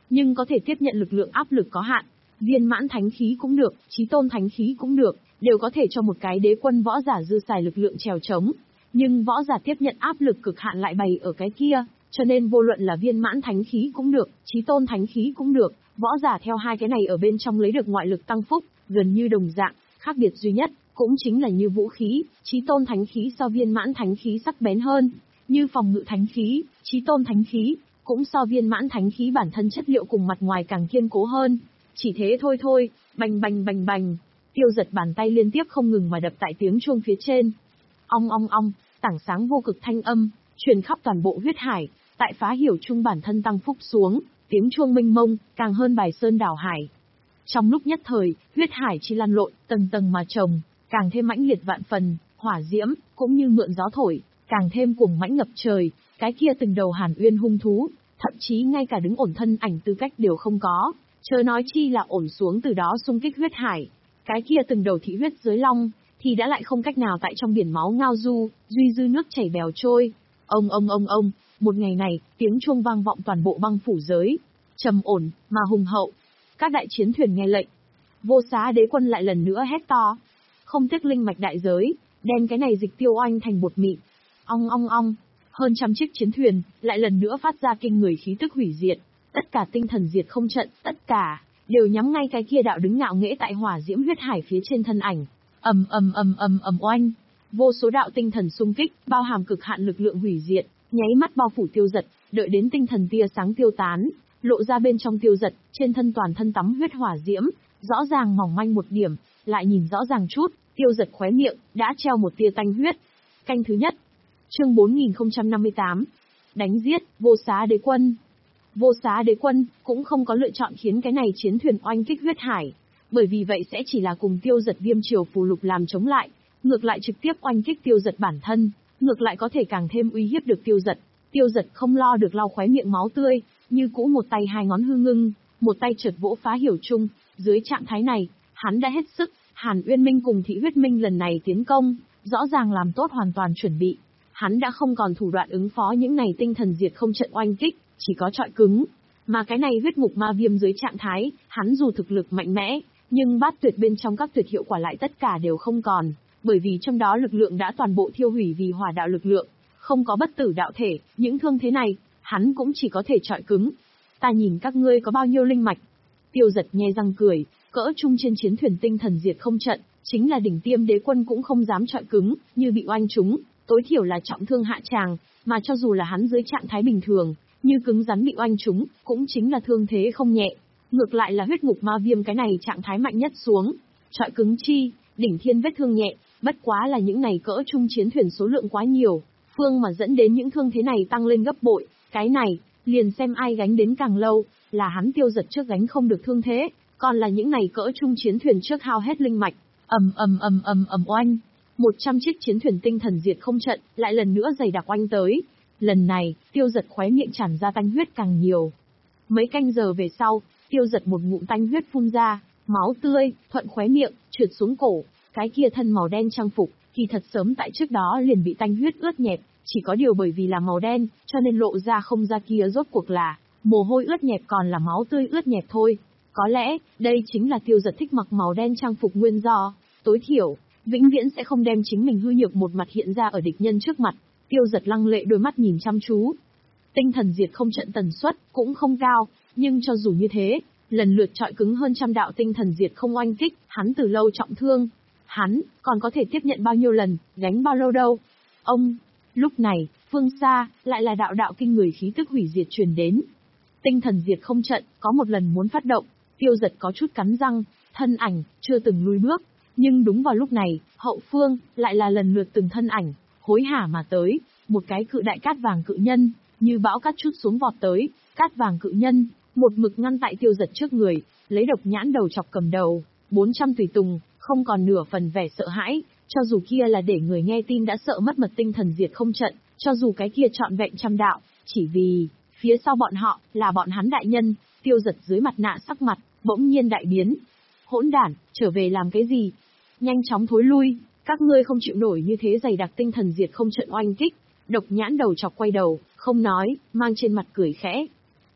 nhưng có thể tiếp nhận lực lượng áp lực có hạn. Viên mãn thánh khí cũng được, chí tôn thánh khí cũng được, đều có thể cho một cái đế quân võ giả dư xài lực lượng trèo trống. Nhưng võ giả tiếp nhận áp lực cực hạn lại bày ở cái kia, cho nên vô luận là viên mãn thánh khí cũng được, chí tôn thánh khí cũng được, võ giả theo hai cái này ở bên trong lấy được ngoại lực tăng phúc, gần như đồng dạng, khác biệt duy nhất cũng chính là như vũ khí, chí tôn thánh khí so viên mãn thánh khí sắc bén hơn, như phòng ngự thánh khí, chí tôn thánh khí cũng so viên mãn thánh khí bản thân chất liệu cùng mặt ngoài càng kiên cố hơn. Chỉ thế thôi thôi, bành bành bành bành, Tiêu Giật bàn tay liên tiếp không ngừng mà đập tại tiếng chuông phía trên. Ong ong ong, tảng sáng vô cực thanh âm truyền khắp toàn bộ huyết hải, tại phá hiểu chung bản thân tăng phúc xuống, tiếng chuông mênh mông, càng hơn bài sơn đảo hải. Trong lúc nhất thời, huyết hải chi lăn lộn, tầng tầng mà chồng, càng thêm mãnh liệt vạn phần, hỏa diễm cũng như mượn gió thổi, càng thêm cuồng mãnh ngập trời, cái kia từng đầu Hàn Uyên hung thú, thậm chí ngay cả đứng ổn thân ảnh tư cách đều không có, chớ nói chi là ổn xuống từ đó xung kích huyết hải. Cái kia từng đầu thị huyết giới long, thì đã lại không cách nào tại trong biển máu ngao du, duy dư nước chảy bèo trôi. Ông ông ông ông, một ngày này, tiếng chuông vang vọng toàn bộ băng phủ giới, trầm ổn mà hùng hậu. Các đại chiến thuyền nghe lệnh, Vô Xá Đế Quân lại lần nữa hét to, không tiếc linh mạch đại giới, đem cái này dịch tiêu oanh thành bột mịn. Ong ong ong, hơn trăm chiếc chiến thuyền lại lần nữa phát ra kinh người khí tức hủy diệt, tất cả tinh thần diệt không trận, tất cả đều nhắm ngay cái kia đạo đứng ngạo nghễ tại hỏa diễm huyết hải phía trên thân ảnh. Ầm ầm ầm ầm ầm oanh, vô số đạo tinh thần xung kích, bao hàm cực hạn lực lượng hủy diệt, nháy mắt bao phủ Tiêu Giật, đợi đến tinh thần tia sáng tiêu tán, lộ ra bên trong Tiêu Giật, trên thân toàn thân tắm huyết hỏa diễm, rõ ràng mỏng manh một điểm, lại nhìn rõ ràng chút, Tiêu Giật khóe miệng đã treo một tia tanh huyết. Canh thứ nhất. Chương bốn nghìn không trăm năm mươi tám. Đánh giết Vô Xá Đế Quân. Vô Xá Đế Quân cũng không có lựa chọn khiến cái này chiến thuyền oanh kích huyết hải, bởi vì vậy sẽ chỉ là cùng Tiêu Giật Viêm Triều phù lục làm chống lại, ngược lại trực tiếp oanh kích Tiêu Giật bản thân, ngược lại có thể càng thêm uy hiếp được Tiêu Giật. Tiêu Giật không lo được lau khóe miệng máu tươi, như cũ một tay hai ngón hư ngưng, một tay chợt vỗ phá hiểu chung, dưới trạng thái này, hắn đã hết sức. Hàn Uyên Minh cùng Thị Huyết Minh lần này tiến công, rõ ràng làm tốt hoàn toàn chuẩn bị. Hắn đã không còn thủ đoạn ứng phó những này tinh thần diệt không trận oanh kích, chỉ có trọi cứng. Mà cái này huyết ngục ma viêm dưới trạng thái, hắn dù thực lực mạnh mẽ, nhưng bát tuyệt bên trong các tuyệt hiệu quả lại tất cả đều không còn, bởi vì trong đó lực lượng đã toàn bộ thiêu hủy vì hỏa đạo lực lượng, không có bất tử đạo thể, những thương thế này, hắn cũng chỉ có thể trọi cứng. Ta nhìn các ngươi có bao nhiêu linh mạch. Tiêu Giật nhe răng cười, cỡ chung trên chiến thuyền tinh thần diệt không trận, chính là đỉnh tiêm đế quân cũng không dám trọi cứng, như bị oanh trúng, tối thiểu là trọng thương hạ tràng, mà cho dù là hắn dưới trạng thái bình thường, như cứng rắn bị oanh trúng, cũng chính là thương thế không nhẹ. Ngược lại là huyết ngục ma viêm cái này trạng thái mạnh nhất xuống, trọi cứng chi, đỉnh thiên vết thương nhẹ, bất quá là những này cỡ chung chiến thuyền số lượng quá nhiều, phương mà dẫn đến những thương thế này tăng lên gấp bội, cái này, liền xem ai gánh đến càng lâu, là hắn Tiêu Giật trước gánh không được thương thế, còn là những này cỡ chung chiến thuyền trước hao hết linh mạch. Ầm ầm ầm ầm ầm oanh, một trăm chiếc chiến thuyền tinh thần diệt không trận, lại lần nữa dày đặc oanh tới. Lần này, Tiêu Giật khóe miệng tràn ra tanh huyết càng nhiều. Mấy canh giờ về sau, Tiêu Giật một ngụm tanh huyết phun ra, máu tươi thuận khóe miệng trượt xuống cổ, cái kia thân màu đen trang phục, kỳ thật sớm tại trước đó liền bị tanh huyết ướt nhẹp, chỉ có điều bởi vì là màu đen, cho nên lộ ra không ra kia rốt cuộc là mồ hôi ướt nhẹp còn là máu tươi ướt nhẹp thôi. Có lẽ, đây chính là Tiêu Giật thích mặc màu đen trang phục nguyên do, tối thiểu, vĩnh viễn sẽ không đem chính mình hư nhược một mặt hiện ra ở địch nhân trước mặt. Tiêu Giật lăng lệ đôi mắt nhìn chăm chú. Tinh thần diệt không trận tần suất cũng không cao, nhưng cho dù như thế, lần lượt trọi cứng hơn trăm đạo tinh thần diệt không oanh kích, hắn từ lâu trọng thương. Hắn còn có thể tiếp nhận bao nhiêu lần, gánh bao lâu đâu. Ông, lúc này, phương xa, lại là đạo đạo kinh người khí tức hủy diệt truyền đến. Tinh thần diệt không trận, có một lần muốn phát động, Tiêu Giật có chút cắn răng, thân ảnh, chưa từng lùi bước. Nhưng đúng vào lúc này, hậu phương, lại là lần lượt từng thân ảnh, hối hả mà tới, một cái cự đại cát vàng cự nhân, như bão cát chút xuống vọt tới, cát vàng cự nhân, một mực ngăn tại Tiêu Giật trước người, lấy độc nhãn đầu chọc cầm đầu, bốn trăm tùy tùng, không còn nửa phần vẻ sợ hãi, cho dù kia là để người nghe tin đã sợ mất mật tinh thần diệt không trận, cho dù cái kia trọn vẹn trăm đạo, chỉ vì, phía sau bọn họ, là bọn hắn đại nhân. Tiêu Giật dưới mặt nạ sắc mặt, bỗng nhiên đại biến. Hỗn đản, trở về làm cái gì? Nhanh chóng thối lui, các ngươi không chịu nổi như thế dày đặc tinh thần diệt không trận oanh kích. Độc nhãn đầu chọc quay đầu, không nói, mang trên mặt cười khẽ.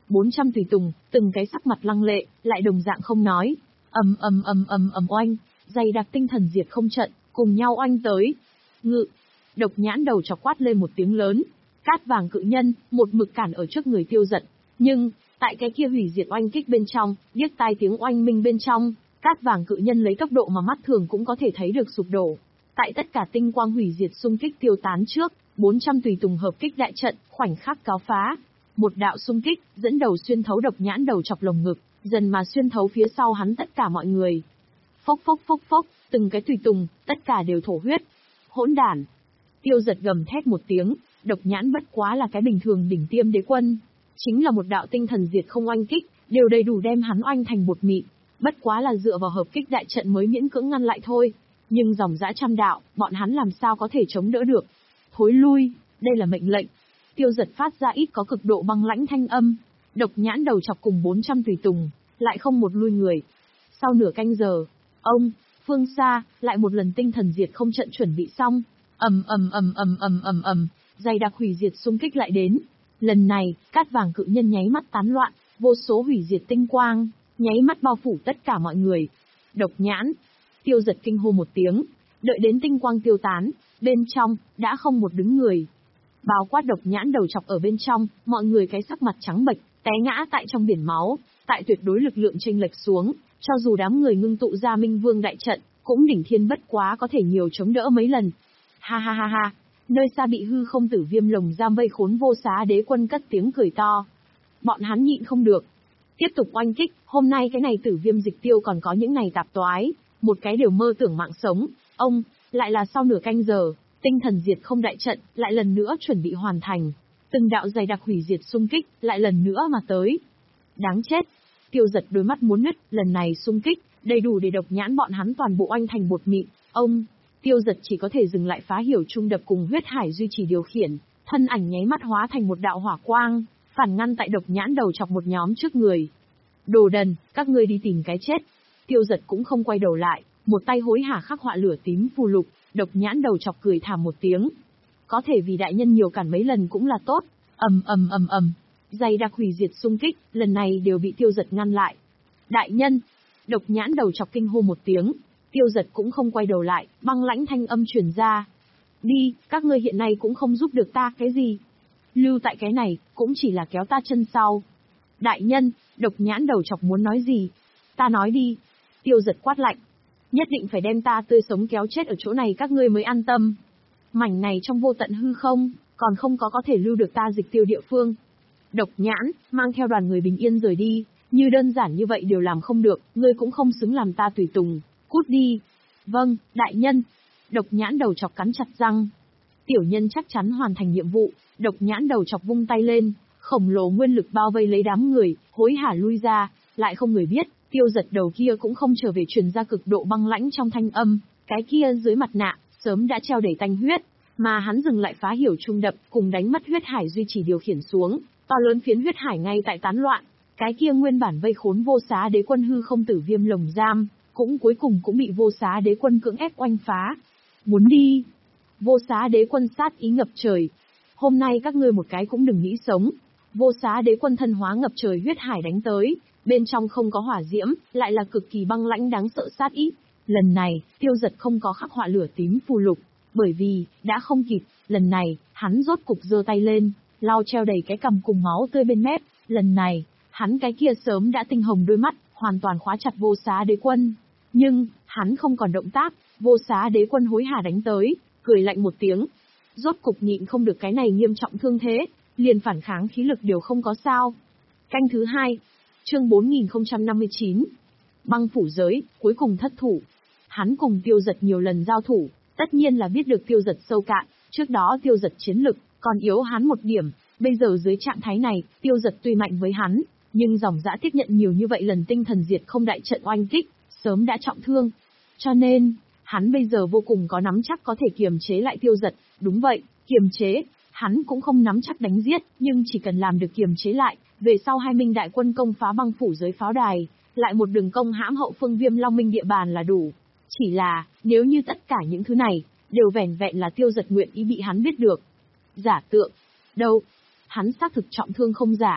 bốn trăm tùy tùng, từng cái sắc mặt lăng lệ, lại đồng dạng không nói. Ầm ầm ầm ầm ầm oanh, dày đặc tinh thần diệt không trận, cùng nhau oanh tới. Ngự. Độc Nhãn đầu chọc quát lên một tiếng lớn. Cát vàng cự nhân, một mực cản ở trước người Tiêu Dật. Nhưng, tại cái kia hủy diệt oanh kích bên trong, điếc tai tiếng oanh minh bên trong, Cát vàng cự nhân lấy tốc độ mà mắt thường cũng có thể thấy được sụp đổ. Tại tất cả tinh quang hủy diệt xung kích tiêu tán trước, bốn trăm tùy tùng hợp kích đại trận, khoảnh khắc cáo phá. Một đạo xung kích, dẫn đầu xuyên thấu Độc Nhãn đầu chọc lồng ngực, dần mà xuyên thấu phía sau hắn tất cả mọi người. Phốc phốc phốc phốc, từng cái tùy tùng, tất cả đều thổ huyết. Hỗn đản. Tiêu Dật gầm thét một tiếng, Độc Nhãn bất quá là cái bình thường đỉnh tiêm đế quân, chính là một đạo tinh thần diệt không oanh kích, đều đầy đủ đem hắn oanh thành bột mịn, bất quá là dựa vào hợp kích đại trận mới miễn cưỡng ngăn lại thôi. Nhưng dòng dã trăm đạo, bọn hắn làm sao có thể chống đỡ được? Thối lui, đây là mệnh lệnh. Tiêu Dật phát ra ít có cực độ băng lãnh thanh âm. Độc Nhãn đầu chọc cùng bốn trăm tùy tùng, lại không một lui người. Sau nửa canh giờ, ông, phương xa, lại một lần tinh thần diệt không trận chuẩn bị xong. Ầm ầm ầm ầm ầm ầm ầm, dày đặc hủy diệt xung kích lại đến. Lần này, Cát vàng cự nhân nháy mắt tán loạn, vô số hủy diệt tinh quang, nháy mắt bao phủ tất cả mọi người. Độc Nhãn. Tiêu Dật kinh hô một tiếng, đợi đến tinh quang tiêu tán, bên trong, đã không một đứng người. Bao quát Độc Nhãn đầu chọc ở bên trong, mọi người cái sắc mặt trắng bệch, té ngã tại trong biển máu, tại tuyệt đối lực lượng chênh lệch xuống, cho dù đám người ngưng tụ ra Minh Vương đại trận, cũng đỉnh thiên bất quá có thể nhiều chống đỡ mấy lần. Ha ha ha ha, nơi xa bị hư không tử viêm lồng giam vây khốn vô xá đế quân cất tiếng cười to. Bọn hắn nhịn không được, tiếp tục oanh kích, hôm nay cái này tử viêm dịch tiêu còn có những này tạp toái, một cái đều mơ tưởng mạng sống. Ông, lại là sau nửa canh giờ, tinh thần diệt không đại trận, lại lần nữa chuẩn bị hoàn thành. Từng đạo dày đặc hủy diệt xung kích, lại lần nữa mà tới. Đáng chết. Tiêu Dật đôi mắt muốn nứt, lần này xung kích, đầy đủ để Độc Nhãn bọn hắn toàn bộ oanh thành bột mịn. Ông, Tiêu Dật chỉ có thể dừng lại phá hiểu trung đập cùng huyết hải duy trì điều khiển, thân ảnh nháy mắt hóa thành một đạo hỏa quang, phản ngăn tại Độc Nhãn đầu chọc một nhóm trước người. Đồ đần, các ngươi đi tìm cái chết. Tiêu Dật cũng không quay đầu lại, một tay hối hả khắc họa lửa tím phù lục. Độc Nhãn đầu chọc cười thảm một tiếng. Có thể vì đại nhân nhiều cản mấy lần cũng là tốt. Ầm ầm ầm ầm, dày đặc hủy diệt xung kích, lần này đều bị Tiêu Dật ngăn lại. Đại nhân. Độc Nhãn đầu chọc kinh hô một tiếng. Tiêu Dật cũng không quay đầu lại, băng lãnh thanh âm truyền ra. Đi, các ngươi hiện nay cũng không giúp được ta cái gì. Lưu tại cái này, cũng chỉ là kéo ta chân sau. Đại nhân. Độc Nhãn đầu chọc muốn nói gì? Ta nói đi. Tiêu Dật quát lạnh. Nhất định phải đem ta tươi sống kéo chết ở chỗ này các ngươi mới an tâm. Mảnh này trong vô tận hư không, còn không có có thể lưu được ta dịch tiêu địa phương. Độc Nhãn, mang theo đoàn người bình yên rời đi, như đơn giản như vậy đều làm không được, ngươi cũng không xứng làm ta tùy tùng, cút đi. Vâng, đại nhân. Độc Nhãn đầu chọc cắn chặt răng. Tiểu nhân chắc chắn hoàn thành nhiệm vụ. Độc Nhãn đầu chọc vung tay lên, khổng lồ nguyên lực bao vây lấy đám người, hối hả lui ra, lại không người biết. Tiêu Dật đầu kia cũng không trở về truyền ra cực độ băng lãnh trong thanh âm, cái kia dưới mặt nạ, sớm đã treo đầy tanh huyết, mà hắn dừng lại phá hiểu trung đập, cùng đánh mất huyết hải duy trì điều khiển xuống, to lớn phiến huyết hải ngay tại tán loạn, cái kia nguyên bản vây khốn vô xá đế quân hư không tử viêm lồng giam, cũng cuối cùng cũng bị vô xá đế quân cưỡng ép oanh phá. Muốn đi. Vô xá đế quân sát ý ngập trời. Hôm nay các ngươi một cái cũng đừng nghĩ sống. Vô xá đế quân thân hóa ngập trời huyết hải đánh tới. Bên trong không có hỏa diễm, lại là cực kỳ băng lãnh đáng sợ sát ý. Lần này, Tiêu Dật không có khắc họa lửa tím phù lục, bởi vì, đã không kịp, lần này, hắn rốt cục giơ tay lên, lau treo đầy cái cằm cùng máu tươi bên mép, lần này, hắn cái kia sớm đã tinh hồng đôi mắt, hoàn toàn khóa chặt vô xá đế quân. Nhưng, hắn không còn động tác, vô xá đế quân hối hả đánh tới, cười lạnh một tiếng. Rốt cục nhịn không được cái này nghiêm trọng thương thế, liền phản kháng khí lực đều không có sao. Canh thứ hai. Chương bốn nghìn không trăm năm mươi chín. Băng phủ giới, cuối cùng thất thủ. Hắn cùng Tiêu Dật nhiều lần giao thủ, tất nhiên là biết được Tiêu Dật sâu cạn, trước đó Tiêu Dật chiến lực, còn yếu hắn một điểm, bây giờ dưới trạng thái này, Tiêu Dật tuy mạnh với hắn, nhưng dòng dã tiếp nhận nhiều như vậy lần tinh thần diệt không đại trận oanh kích, sớm đã trọng thương. Cho nên, hắn bây giờ vô cùng có nắm chắc có thể kiềm chế lại Tiêu Dật, đúng vậy, kiềm chế. Hắn cũng không nắm chắc đánh giết, nhưng chỉ cần làm được kiềm chế lại, về sau hai minh đại quân công phá băng phủ giới pháo đài, lại một đường công hãm hậu phương Viêm Long Minh địa bàn là đủ. Chỉ là, nếu như tất cả những thứ này, đều vẻn vẹn là Tiêu Dật nguyện ý bị hắn biết được. Giả tượng. Đâu? Hắn xác thực trọng thương không giả,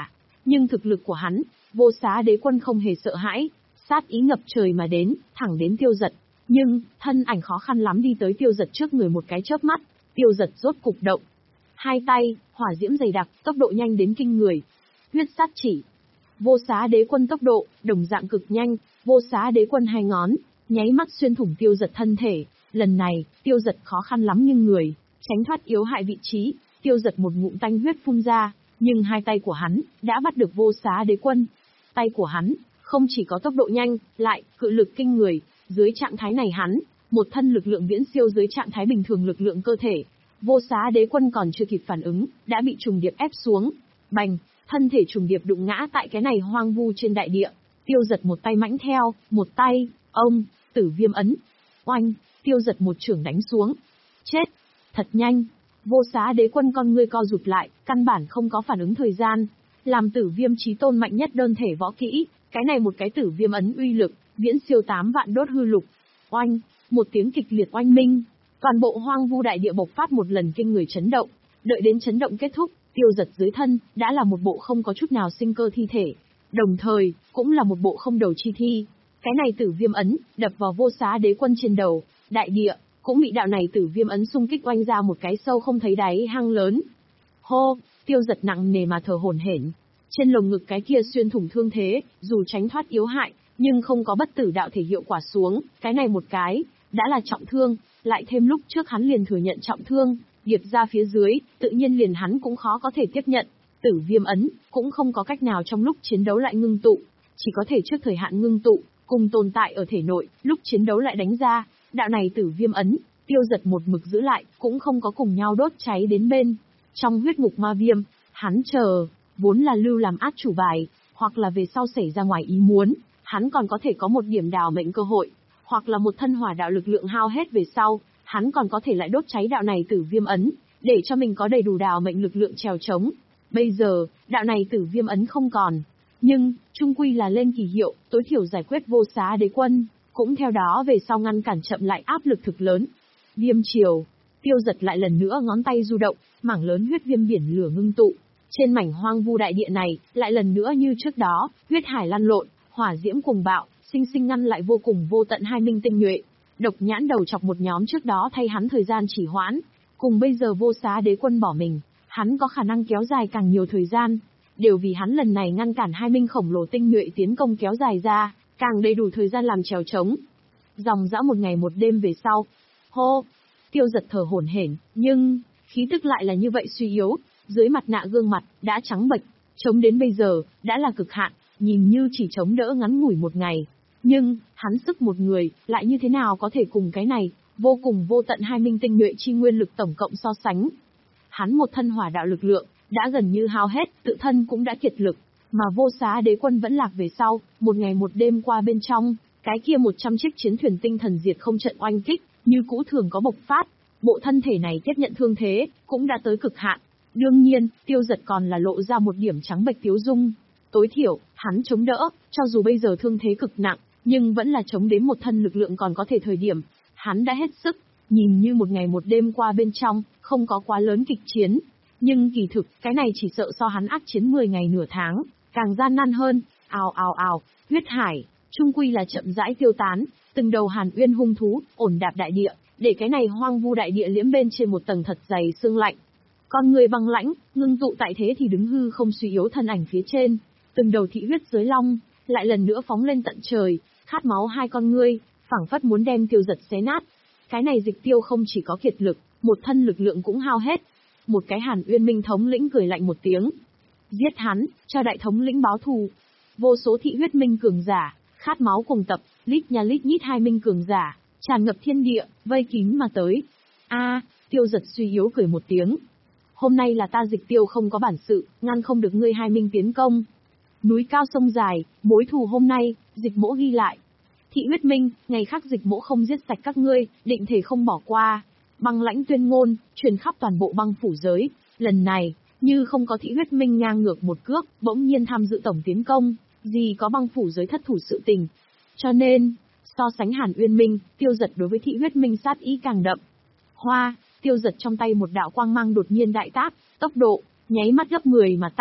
Nhưng thực lực của hắn, Vô Xá Đế Quân không hề sợ hãi, sát ý ngập trời mà đến, thẳng đến Tiêu Dật. Nhưng, thân ảnh khó khăn lắm đi tới Tiêu Dật trước người một cái chớp mắt, Tiêu Dật rốt cục động. Hai tay, hỏa diễm dày đặc, tốc độ nhanh đến kinh người. Huyết sát chỉ. Vô Xá Đế Quân tốc độ, đồng dạng cực nhanh, Vô Xá Đế Quân hai ngón, nháy mắt xuyên thủng Tiêu Dật thân thể. Lần này, Tiêu Dật khó khăn lắm nghiêng người, tránh thoát yếu hại vị trí, Tiêu Dật một ngụm tanh huyết phun ra, nhưng hai tay của hắn đã bắt được Vô Xá Đế Quân. Tay của hắn không chỉ có tốc độ nhanh, lại cự lực kinh người, dưới trạng thái này hắn, một thân lực lượng viễn siêu dưới trạng thái bình thường lực lượng cơ thể. Vô Xá Đế Quân còn chưa kịp phản ứng, đã bị trùng điệp ép xuống. Bành, thân thể trùng điệp đụng ngã tại cái này hoang vu trên đại địa. Tiêu Dật một tay mãnh theo, một tay, ông, Tử Viêm ấn. Oanh, Tiêu Dật một chưởng đánh xuống. Chết, thật nhanh. Vô Xá Đế Quân con ngươi co rụt lại, căn bản không có phản ứng thời gian. Làm Tử Viêm chí tôn mạnh nhất đơn thể võ kỹ, cái này một cái Tử Viêm ấn uy lực, viễn siêu tám vạn đốt hư lục. Oanh, một tiếng kịch liệt oanh minh, toàn bộ hoang vu đại địa bộc phát một lần kinh người chấn động. Đợi đến chấn động kết thúc, Tiêu Dật dưới thân đã là một bộ không có chút nào sinh cơ thi thể, đồng thời cũng là một bộ không đầu chi thi. Cái này Tử Viêm ấn đập vào Vô Xá Đế Quân trên đầu, đại địa cũng bị đạo này Tử Viêm ấn xung kích oanh ra một cái sâu không thấy đáy hang lớn. Hô, Tiêu Dật nặng nề mà thở hổn hển. Trên lồng ngực cái kia xuyên thủng thương thế, dù tránh thoát yếu hại, nhưng không có bất tử đạo thể hiệu quả xuống, cái này một cái đã là trọng thương, lại thêm lúc trước hắn liền thừa nhận trọng thương, điệp ra phía dưới, tự nhiên liền hắn cũng khó có thể tiếp nhận. Tử Viêm ấn cũng không có cách nào trong lúc chiến đấu lại ngưng tụ, chỉ có thể trước thời hạn ngưng tụ, cùng tồn tại ở thể nội, lúc chiến đấu lại đánh ra. Đạo này Tử Viêm ấn, Tiêu Dật một mực giữ lại, cũng không có cùng nhau đốt cháy đến bên trong huyết ngục ma viêm. Hắn chờ, vốn là lưu làm át chủ bài, hoặc là về sau xảy ra ngoài ý muốn, hắn còn có thể có một điểm đào mệnh cơ hội, hoặc là một thân hỏa đạo lực lượng hao hết về sau, hắn còn có thể lại đốt cháy đạo này Tử Viêm ấn, để cho mình có đầy đủ đào mệnh lực lượng trèo trống. Bây giờ, đạo này Tử Viêm ấn không còn, nhưng chung quy là lên kỳ hiệu, tối thiểu giải quyết Vô Xá Đế Quân, cũng theo đó về sau ngăn cản chậm lại áp lực thực lớn. Viêm triều, Tiêu Dật lại lần nữa ngón tay du động, mảng lớn huyết viêm biển lửa ngưng tụ. Trên mảnh hoang vu đại địa này, lại lần nữa như trước đó, huyết hải lăn lộn, hỏa diễm cuồng bạo, sinh sinh ngăn lại vô cùng vô tận hai minh tinh nhuệ. Độc Nhãn đầu chọc một nhóm trước đó thay hắn thời gian chỉ hoãn, cùng bây giờ Vô Xá Đế Quân bỏ mình, hắn có khả năng kéo dài càng nhiều thời gian, đều vì hắn lần này ngăn cản hai minh khổng lồ tinh nhuệ tiến công kéo dài ra, càng đầy đủ thời gian làm trèo trống. Dòng dã một ngày một đêm về sau, hô, Tiêu Dật thở hổn hển, nhưng khí tức lại là như vậy suy yếu, dưới mặt nạ gương mặt đã trắng bệch, chống đến bây giờ đã là cực hạn, nhìn như chỉ chống đỡ ngắn ngủi một ngày, nhưng hắn sức một người lại như thế nào có thể cùng cái này vô cùng vô tận hai minh tinh nhuệ chi nguyên lực tổng cộng so sánh. Hắn một thân hỏa đạo lực lượng đã gần như hao hết, tự thân cũng đã kiệt lực, mà Vô Xá Đế Quân vẫn lạc về sau, một ngày một đêm qua bên trong, cái kia một trăm chiếc chiến thuyền tinh thần diệt không trận oanh kích, như cũ thường có bộc phát, bộ thân thể này tiếp nhận thương thế, cũng đã tới cực hạn. Đương nhiên, Tiêu Dật còn là lộ ra một điểm trắng bệch tiếu dung. Tối thiểu, hắn chống đỡ, cho dù bây giờ thương thế cực nặng, nhưng vẫn là chống đến một thân lực lượng còn có thể thời điểm. Hắn đã hết sức, nhìn như một ngày một đêm qua bên trong, không có quá lớn kịch chiến. Nhưng kỳ thực, cái này chỉ sợ so hắn ác chiến mười ngày nửa tháng, càng gian nan hơn. Ào ào ào, huyết hải, trung quy là chậm rãi tiêu tán, từng đầu Hàn Uyên hung thú, ổn đạp đại địa, để cái này hoang vu đại địa liễm bên trên một tầng thật dày sương lạnh. Con người băng lãnh, ngưng tụ tại thế thì đứng hư không suy yếu thân ảnh phía trên, từng đầu thị huyết giới long, lại lần nữa phóng lên tận trời, khát máu hai con ngươi, phảng phất muốn đem Tiêu Dật xé nát. Cái này Dịch Tiêu không chỉ có kiệt lực, một thân lực lượng cũng hao hết. Một cái Hàn Uyên Minh thống lĩnh cười lạnh một tiếng. Giết hắn, cho đại thống lĩnh báo thù. Vô số thị huyết minh cường giả, khát máu cùng tập, lít nha lít nhít hai minh cường giả, tràn ngập thiên địa, vây kín mà tới. A, Tiêu Dật suy yếu cười một tiếng. Hôm nay là ta Dịch Tiêu không có bản sự, ngăn không được ngươi hai minh tiến công. Núi cao sông dài, mối thù hôm nay, Dịch Mỗ ghi lại. Thị huyết minh, ngày khác Dịch Mỗ không giết sạch các ngươi, định thể không bỏ qua. Băng lãnh tuyên ngôn, truyền khắp toàn bộ băng phủ giới. Lần này, như không có thị huyết minh ngang ngược một cước, bỗng nhiên tham dự tổng tiến công, gì có băng phủ giới thất thủ sự tình. Cho nên, so sánh Hàn Uyên Minh, Tiêu Dật đối với thị huyết minh sát ý càng đậm. Hoa, Tiêu Dật trong tay một đạo quang mang đột nhiên đại tác, tốc độ, nháy mắt gấp mười mà tăng.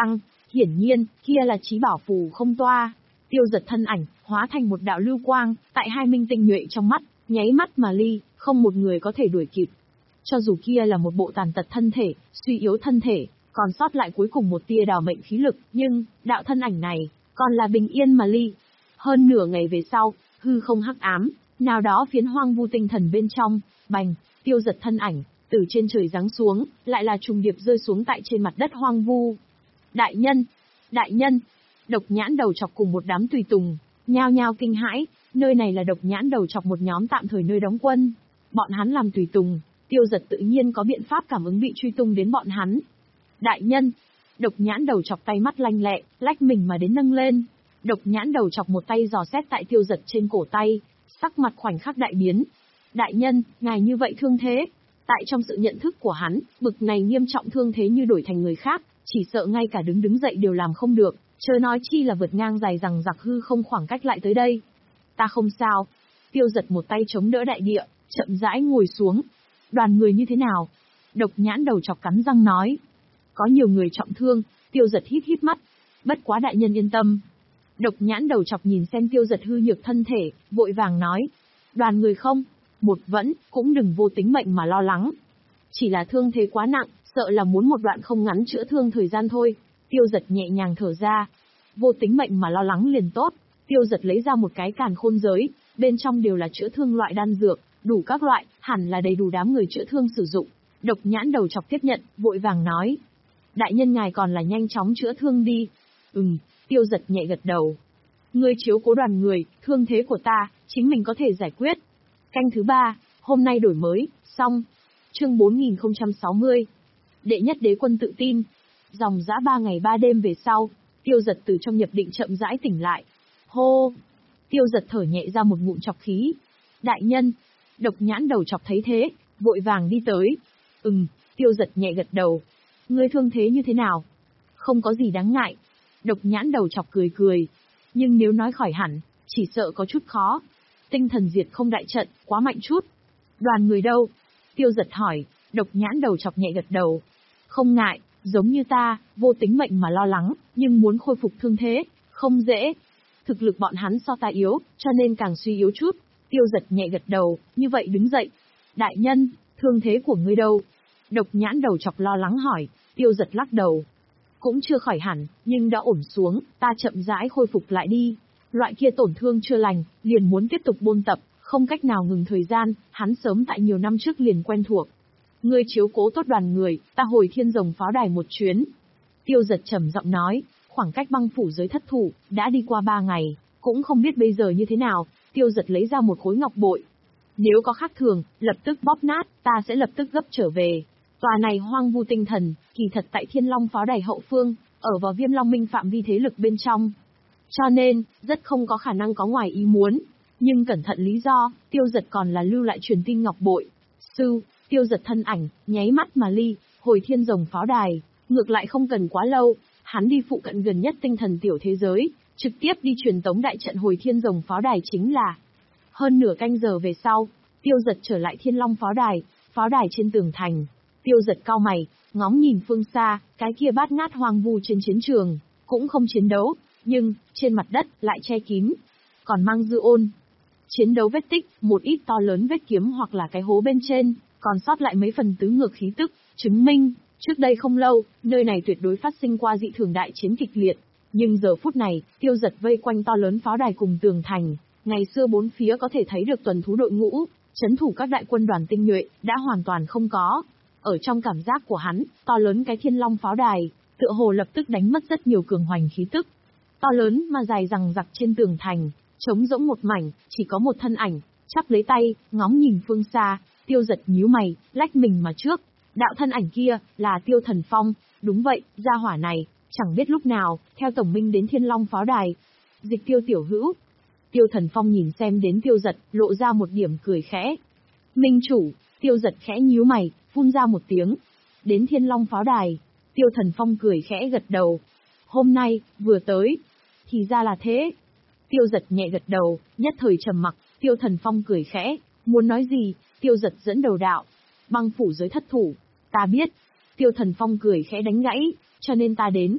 Hiển nhiên, kia là chí bảo phù không toa. Tiêu Giật thân ảnh, hóa thành một đạo lưu quang, tại hai minh tinh nhuệ trong mắt, nháy mắt mà ly, không một người có thể đuổi kịp. Cho dù kia là một bộ tàn tật thân thể, suy yếu thân thể, còn sót lại cuối cùng một tia đào mệnh khí lực, nhưng, đạo thân ảnh này, còn là bình yên mà ly. Hơn nửa ngày về sau, hư không hắc ám, nào đó phiến hoang vu tinh thần bên trong, bành, Tiêu Giật thân ảnh, từ trên trời giáng xuống, lại là trùng điệp rơi xuống tại trên mặt đất hoang vu. Đại nhân! Đại nhân! Độc Nhãn Đầu Chọc cùng một đám tùy tùng, nhao nhao kinh hãi, nơi này là Độc Nhãn Đầu Chọc một nhóm tạm thời nơi đóng quân. Bọn hắn làm tùy tùng, Tiêu Giật tự nhiên có biện pháp cảm ứng bị truy tung đến bọn hắn. Đại nhân! Độc Nhãn Đầu Chọc tay mắt lanh lẹ, lách mình mà đến nâng lên. Độc Nhãn Đầu Chọc một tay dò xét tại Tiêu Giật trên cổ tay, sắc mặt khoảnh khắc đại biến. Đại nhân, ngài như vậy thương thế. Tại trong sự nhận thức của hắn, bực này nghiêm trọng thương thế như đổi thành người khác, chỉ sợ ngay cả đứng đứng dậy đều làm không được, chớ nói chi là vượt ngang dài rằng giặc hư không khoảng cách lại tới đây. Ta không sao. Tiêu Giật một tay chống đỡ đại địa, chậm rãi ngồi xuống. Đoàn người như thế nào? Độc Nhãn Đầu Chọc cắn răng nói. Có nhiều người trọng thương. Tiêu Giật híp híp mắt. Bất quá đại nhân yên tâm. Độc Nhãn Đầu Chọc nhìn xem Tiêu Giật hư nhược thân thể, vội vàng nói. Đoàn người không, một vẫn, cũng đừng vô tính mệnh mà lo lắng. Chỉ là thương thế quá nặng, sợ là muốn một đoạn không ngắn chữa thương thời gian thôi. Tiêu Giật nhẹ nhàng thở ra. Vô tính mệnh mà lo lắng liền tốt. Tiêu Giật lấy ra một cái càn khôn giới, bên trong đều là chữa thương loại đan dược, đủ các loại, hẳn là đầy đủ đám người chữa thương sử dụng. Độc Nhãn Đầu Chọc tiếp nhận, vội vàng nói. Đại nhân ngài còn là nhanh chóng chữa thương đi. Ừm, Tiêu Giật nhẹ gật đầu. Ngươi chiếu cố đoàn người, thương thế của ta, chính mình có thể giải quyết. Canh thứ ba, hôm nay đổi mới, xong. Chương bốn nghìn không trăm sáu mươi. Đệ nhất đế quân tự tin. Dòng dã ba ngày ba đêm về sau, Tiêu Giật từ trong nhập định chậm rãi tỉnh lại. Hô! Tiêu Giật thở nhẹ ra một ngụm trọc khí. Đại nhân! Độc Nhãn Đầu Chọc thấy thế, vội vàng đi tới. Ừm, Tiêu Giật nhẹ gật đầu. Ngươi thương thế như thế nào? Không có gì đáng ngại. Độc Nhãn Đầu Chọc cười cười. Nhưng nếu nói khỏi hẳn, chỉ sợ có chút khó. Tinh thần diệt không đại trận, quá mạnh chút. Đoàn người đâu? Tiêu Giật hỏi. Độc Nhãn Đầu Chọc nhẹ gật đầu. Không ngại, giống như ta, vô tính mệnh mà lo lắng, nhưng muốn khôi phục thương thế, không dễ. Thực lực bọn hắn so ta yếu, cho nên càng suy yếu chút. Tiêu Giật nhẹ gật đầu, như vậy đứng dậy. Đại nhân, thương thế của ngươi đâu? Độc Nhãn Đầu Chọc lo lắng hỏi. Tiêu Giật lắc đầu. Cũng chưa khỏi hẳn, nhưng đã ổn xuống, ta chậm rãi khôi phục lại đi. Loại kia tổn thương chưa lành, liền muốn tiếp tục buôn tập, không cách nào ngừng thời gian, hắn sớm tại nhiều năm trước liền quen thuộc. Ngươi chiếu cố tốt đoàn người, ta hồi Thiên Rồng pháo đài một chuyến. Tiêu Giật trầm giọng nói, khoảng cách băng phủ giới thất thủ, đã đi qua ba ngày, cũng không biết bây giờ như thế nào. Tiêu Giật lấy ra một khối ngọc bội. Nếu có khác thường, lập tức bóp nát, ta sẽ lập tức gấp trở về. Tòa này hoang vu tinh thần, kỳ thật tại Thiên Long pháo đài hậu phương, ở vào Viêm Long Minh phạm vi thế lực bên trong. Cho nên, rất không có khả năng có ngoài ý muốn. Nhưng cẩn thận lý do, Tiêu Giật còn là lưu lại truyền tin ngọc bội. Sư, Tiêu Giật thân ảnh, nháy mắt mà ly, hồi Thiên Rồng pháo đài, ngược lại không cần quá lâu, hắn đi phụ cận gần nhất tinh thần tiểu thế giới, trực tiếp đi truyền tống đại trận hồi Thiên Rồng pháo đài chính là. Hơn nửa canh giờ về sau, Tiêu Giật trở lại Thiên Long pháo đài, pháo đài trên tường thành. Tiêu Giật cau mày, ngóng nhìn phương xa, cái kia bát ngát hoang vu trên chiến trường, cũng không chiến đấu, nhưng, trên mặt đất, lại che kín. Còn mang dư ôn. Chiến đấu vết tích, một ít to lớn vết kiếm hoặc là cái hố bên trên, còn sót lại mấy phần tứ ngược khí tức, chứng minh, trước đây không lâu, nơi này tuyệt đối phát sinh qua dị thường đại chiến kịch liệt. Nhưng giờ phút này, Tiêu Giật vây quanh to lớn pháo đài cùng tường thành, ngày xưa bốn phía có thể thấy được tuần thú đội ngũ, trấn thủ các đại quân đoàn tinh nhuệ, đã hoàn toàn không có. Ở trong cảm giác của hắn, to lớn cái Thiên Long pháo đài, tựa hồ lập tức đánh mất rất nhiều cường hoành khí tức. To lớn mà dài rằng rặc trên tường thành, trống rỗng một mảnh, chỉ có một thân ảnh, chắp lấy tay, ngóng nhìn phương xa. Tiêu Giật nhíu mày, lách mình mà trước. Đạo thân ảnh kia, là Tiêu Thần Phong. Đúng vậy, gia hỏa này, chẳng biết lúc nào, theo Tổng Minh đến Thiên Long pháo đài. Dịch Tiêu tiểu hữu. Tiêu Thần Phong nhìn xem đến Tiêu Giật, lộ ra một điểm cười khẽ. Minh chủ. Tiêu Giật khẽ nhíu mày, phun ra một tiếng. Đến Thiên Long pháo đài. Tiêu Thần Phong cười khẽ gật đầu. Hôm nay, vừa tới. Thì ra là thế. Tiêu Giật nhẹ gật đầu, nhất thời trầm mặc. Tiêu Thần Phong cười khẽ, muốn nói gì? Tiêu Giật dẫn đầu đạo. Băng phủ giới thất thủ. Ta biết. Tiêu Thần Phong cười khẽ đánh gãy, cho nên ta đến.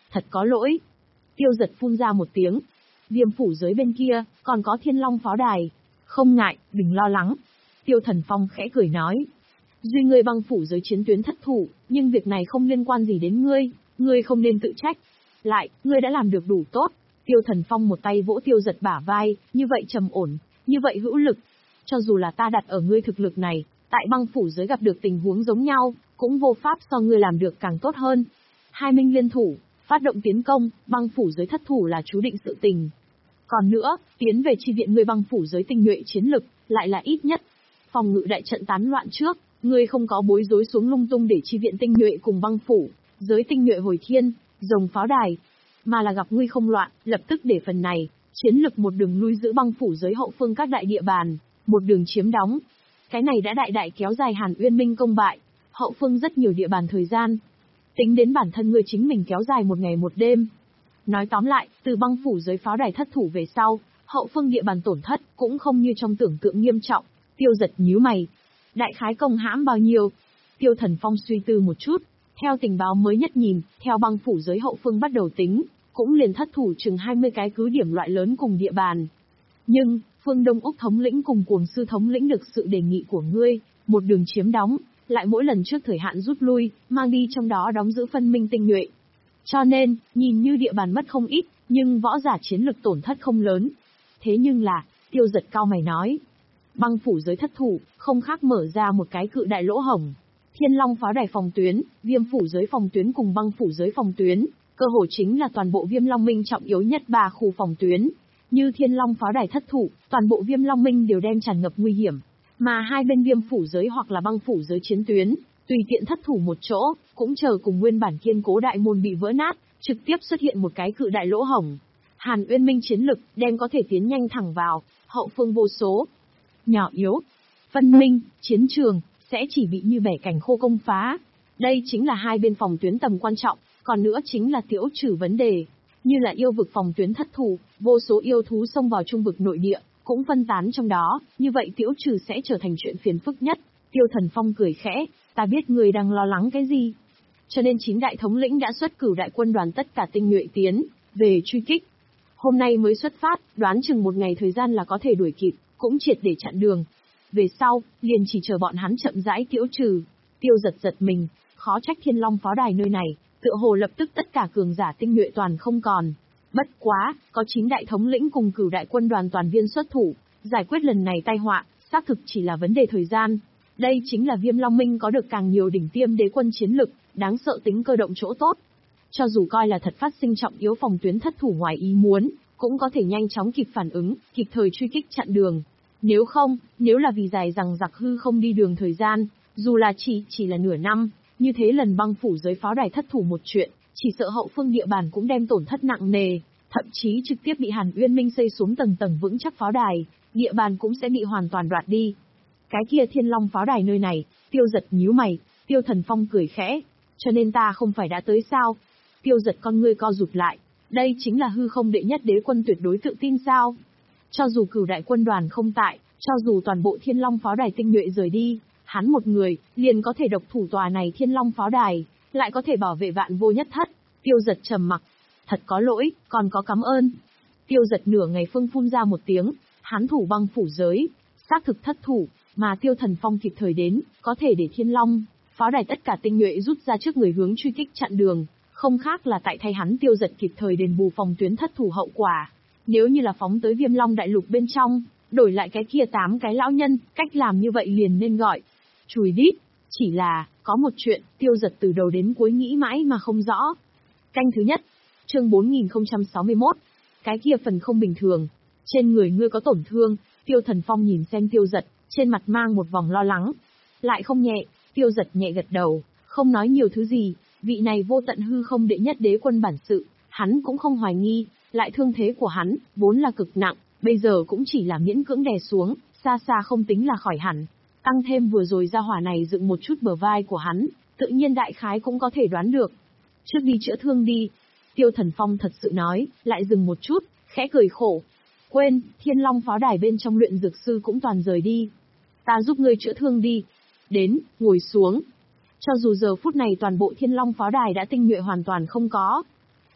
Thật có lỗi. Tiêu Giật phun ra một tiếng. Viêm phủ giới bên kia, còn có Thiên Long pháo đài. Không ngại, đừng lo lắng. Tiêu Thần Phong khẽ cười nói. Duy ngươi băng phủ giới chiến tuyến thất thủ, nhưng việc này không liên quan gì đến ngươi, ngươi không nên tự trách. Lại, ngươi đã làm được đủ tốt. Tiêu Thần Phong một tay vỗ Tiêu Giật bả vai, như vậy trầm ổn, như vậy hữu lực. Cho dù là ta đặt ở ngươi thực lực này, tại băng phủ giới gặp được tình huống giống nhau, cũng vô pháp so ngươi làm được càng tốt hơn. Hai minh liên thủ, phát động tiến công, băng phủ giới thất thủ là chú định sự tình. Còn nữa, tiến về chi viện ngươi băng phủ giới tinh nhuệ chiến lực, lại là ít nhất. Phòng ngự đại trận tán loạn trước, ngươi không có bối rối xuống lung tung để chi viện tinh nhuệ cùng băng phủ, giới tinh nhuệ hồi thiên, rồng pháo đài. Mà là gặp ngươi không loạn, lập tức để phần này, chiến lực một đường lui giữ băng phủ giới hậu phương các đại địa bàn, một đường chiếm đóng. Cái này đã đại đại kéo dài Hàn Uyên Minh công bại, hậu phương rất nhiều địa bàn thời gian. Tính đến bản thân ngươi chính mình kéo dài một ngày một đêm. Nói tóm lại, từ băng phủ giới pháo đài thất thủ về sau, hậu phương địa bàn tổn thất cũng không như trong tưởng tượng nghiêm trọng. Tiêu Giật nhíu mày. Đại khái công hãm bao nhiêu? Tiêu Thần Phong suy tư một chút. Theo tình báo mới nhất nhìn, theo băng phủ giới hậu phương bắt đầu tính, cũng liền thất thủ chừng hai mươi cái cứ điểm loại lớn cùng địa bàn. Nhưng, Phương Đông Úc thống lĩnh cùng Cuồng Sư thống lĩnh được sự đề nghị của ngươi, một đường chiếm đóng, lại mỗi lần trước thời hạn rút lui, mang đi trong đó đóng giữ phân minh tinh nhuệ. Cho nên, nhìn như địa bàn mất không ít, nhưng võ giả chiến lực tổn thất không lớn. Thế nhưng là, Tiêu Giật cao mày nói, băng phủ giới thất thủ, không khác mở ra một cái cự đại lỗ hổng. Thiên Long pháo đài phòng tuyến, Viêm phủ giới phòng tuyến cùng băng phủ giới phòng tuyến, cơ hồ chính là toàn bộ Viêm Long Minh trọng yếu nhất ba khu phòng tuyến. Như Thiên Long pháo đài thất thủ, toàn bộ Viêm Long Minh đều đem tràn ngập nguy hiểm. Mà hai bên Viêm phủ giới hoặc là băng phủ giới chiến tuyến, tùy tiện thất thủ một chỗ, cũng chờ cùng nguyên bản kiên cố đại môn bị vỡ nát, trực tiếp xuất hiện một cái cự đại lỗ hổng. Hàn Uyên Minh chiến lực đem có thể tiến nhanh thẳng vào, hậu phương vô số. Nhỏ yếu, phân minh, chiến trường, sẽ chỉ bị như bẻ cành khô công phá. Đây chính là hai bên phòng tuyến tầm quan trọng, còn nữa chính là Tiễu Trừ vấn đề. Như là yêu vực phòng tuyến thất thủ, vô số yêu thú xông vào trung vực nội địa, cũng phân tán trong đó, như vậy Tiễu Trừ sẽ trở thành chuyện phiền phức nhất. Tiêu Thần Phong cười khẽ, ta biết người đang lo lắng cái gì. Cho nên chín đại thống lĩnh đã xuất cử đại quân đoàn tất cả tinh nhuệ tiến, về truy kích. Hôm nay mới xuất phát, đoán chừng một ngày thời gian là có thể đuổi kịp, cũng triệt để chặn đường. Về sau, liền chỉ chờ bọn hắn chậm rãi Tiễu Trừ. Tiêu Giật giật mình, khó trách Thiên Long pháo đài nơi này, tựa hồ lập tức tất cả cường giả tinh nhuệ toàn không còn. Bất quá, có chín đại thống lĩnh cùng cửu đại quân đoàn toàn viên xuất thủ, giải quyết lần này tai họa, xác thực chỉ là vấn đề thời gian. Đây chính là Viêm Long Minh có được càng nhiều đỉnh tiêm đế quân chiến lực, đáng sợ tính cơ động chỗ tốt. Cho dù coi là thật phát sinh trọng yếu phòng tuyến thất thủ ngoài ý muốn, cũng có thể nhanh chóng kịp phản ứng, kịp thời truy kích chặn đường. Nếu không, nếu là vì dài rằng giặc hư không đi đường thời gian, dù là chỉ chỉ là nửa năm, như thế lần băng phủ giới pháo đài thất thủ một chuyện, chỉ sợ hậu phương địa bàn cũng đem tổn thất nặng nề, thậm chí trực tiếp bị Hàn Uyên Minh xây xuống tầng tầng vững chắc pháo đài, địa bàn cũng sẽ bị hoàn toàn đoạt đi. Cái kia Thiên Long pháo đài nơi này, Tiêu Giật nhíu mày, Tiêu Thần Phong cười khẽ, cho nên ta không phải đã tới sao? Tiêu Giật con ngươi co rụt lại, đây chính là hư không đệ nhất đế quân tuyệt đối tự tin sao? Cho dù cửu đại quân đoàn không tại, cho dù toàn bộ Thiên Long pháo đài tinh nhuệ rời đi, hắn một người, liền có thể độc thủ tòa này Thiên Long pháo đài, lại có thể bảo vệ vạn vô nhất thất. Tiêu Giật trầm mặc, thật có lỗi, còn có cảm ơn. Tiêu Giật nửa ngày phương phun ra một tiếng, hắn thủ băng phủ giới, xác thực thất thủ, mà Tiêu Thần Phong kịp thời đến, có thể để Thiên Long pháo đài tất cả tinh nhuệ rút ra trước người hướng truy kích chặn đường, không khác là tại thay hắn Tiêu Giật kịp thời đền bù phòng tuyến thất thủ hậu quả. Nếu như là phóng tới Viêm Long đại lục bên trong, đổi lại cái kia tám cái lão nhân, cách làm như vậy liền nên gọi chùi đít. Chỉ là, có một chuyện, Tiêu Giật từ đầu đến cuối nghĩ mãi mà không rõ. Canh thứ nhất, chương bốn nghìn không trăm sáu mươi mốt, cái kia phần không bình thường. Trên người ngươi có tổn thương, Tiêu Thần Phong nhìn xem Tiêu Giật, trên mặt mang một vòng lo lắng. Lại không nhẹ, Tiêu Giật nhẹ gật đầu, không nói nhiều thứ gì, vị này vô tận hư không đệ nhất đế quân bản sự, hắn cũng không hoài nghi, lại thương thế của hắn, vốn là cực nặng, bây giờ cũng chỉ là miễn cưỡng đè xuống, xa xa không tính là khỏi hẳn. Tăng thêm vừa rồi ra hỏa này dựng một chút bờ vai của hắn, tự nhiên đại khái cũng có thể đoán được. Trước đi chữa thương đi. Tiêu Thần Phong thật sự nói, lại dừng một chút, khẽ cười khổ. Quên, Thiên Long pháo đài bên trong luyện dược sư cũng toàn rời đi. Ta giúp ngươi chữa thương đi. Đến, ngồi xuống. Cho dù giờ phút này toàn bộ Thiên Long pháo đài đã tinh nhuệ hoàn toàn không có.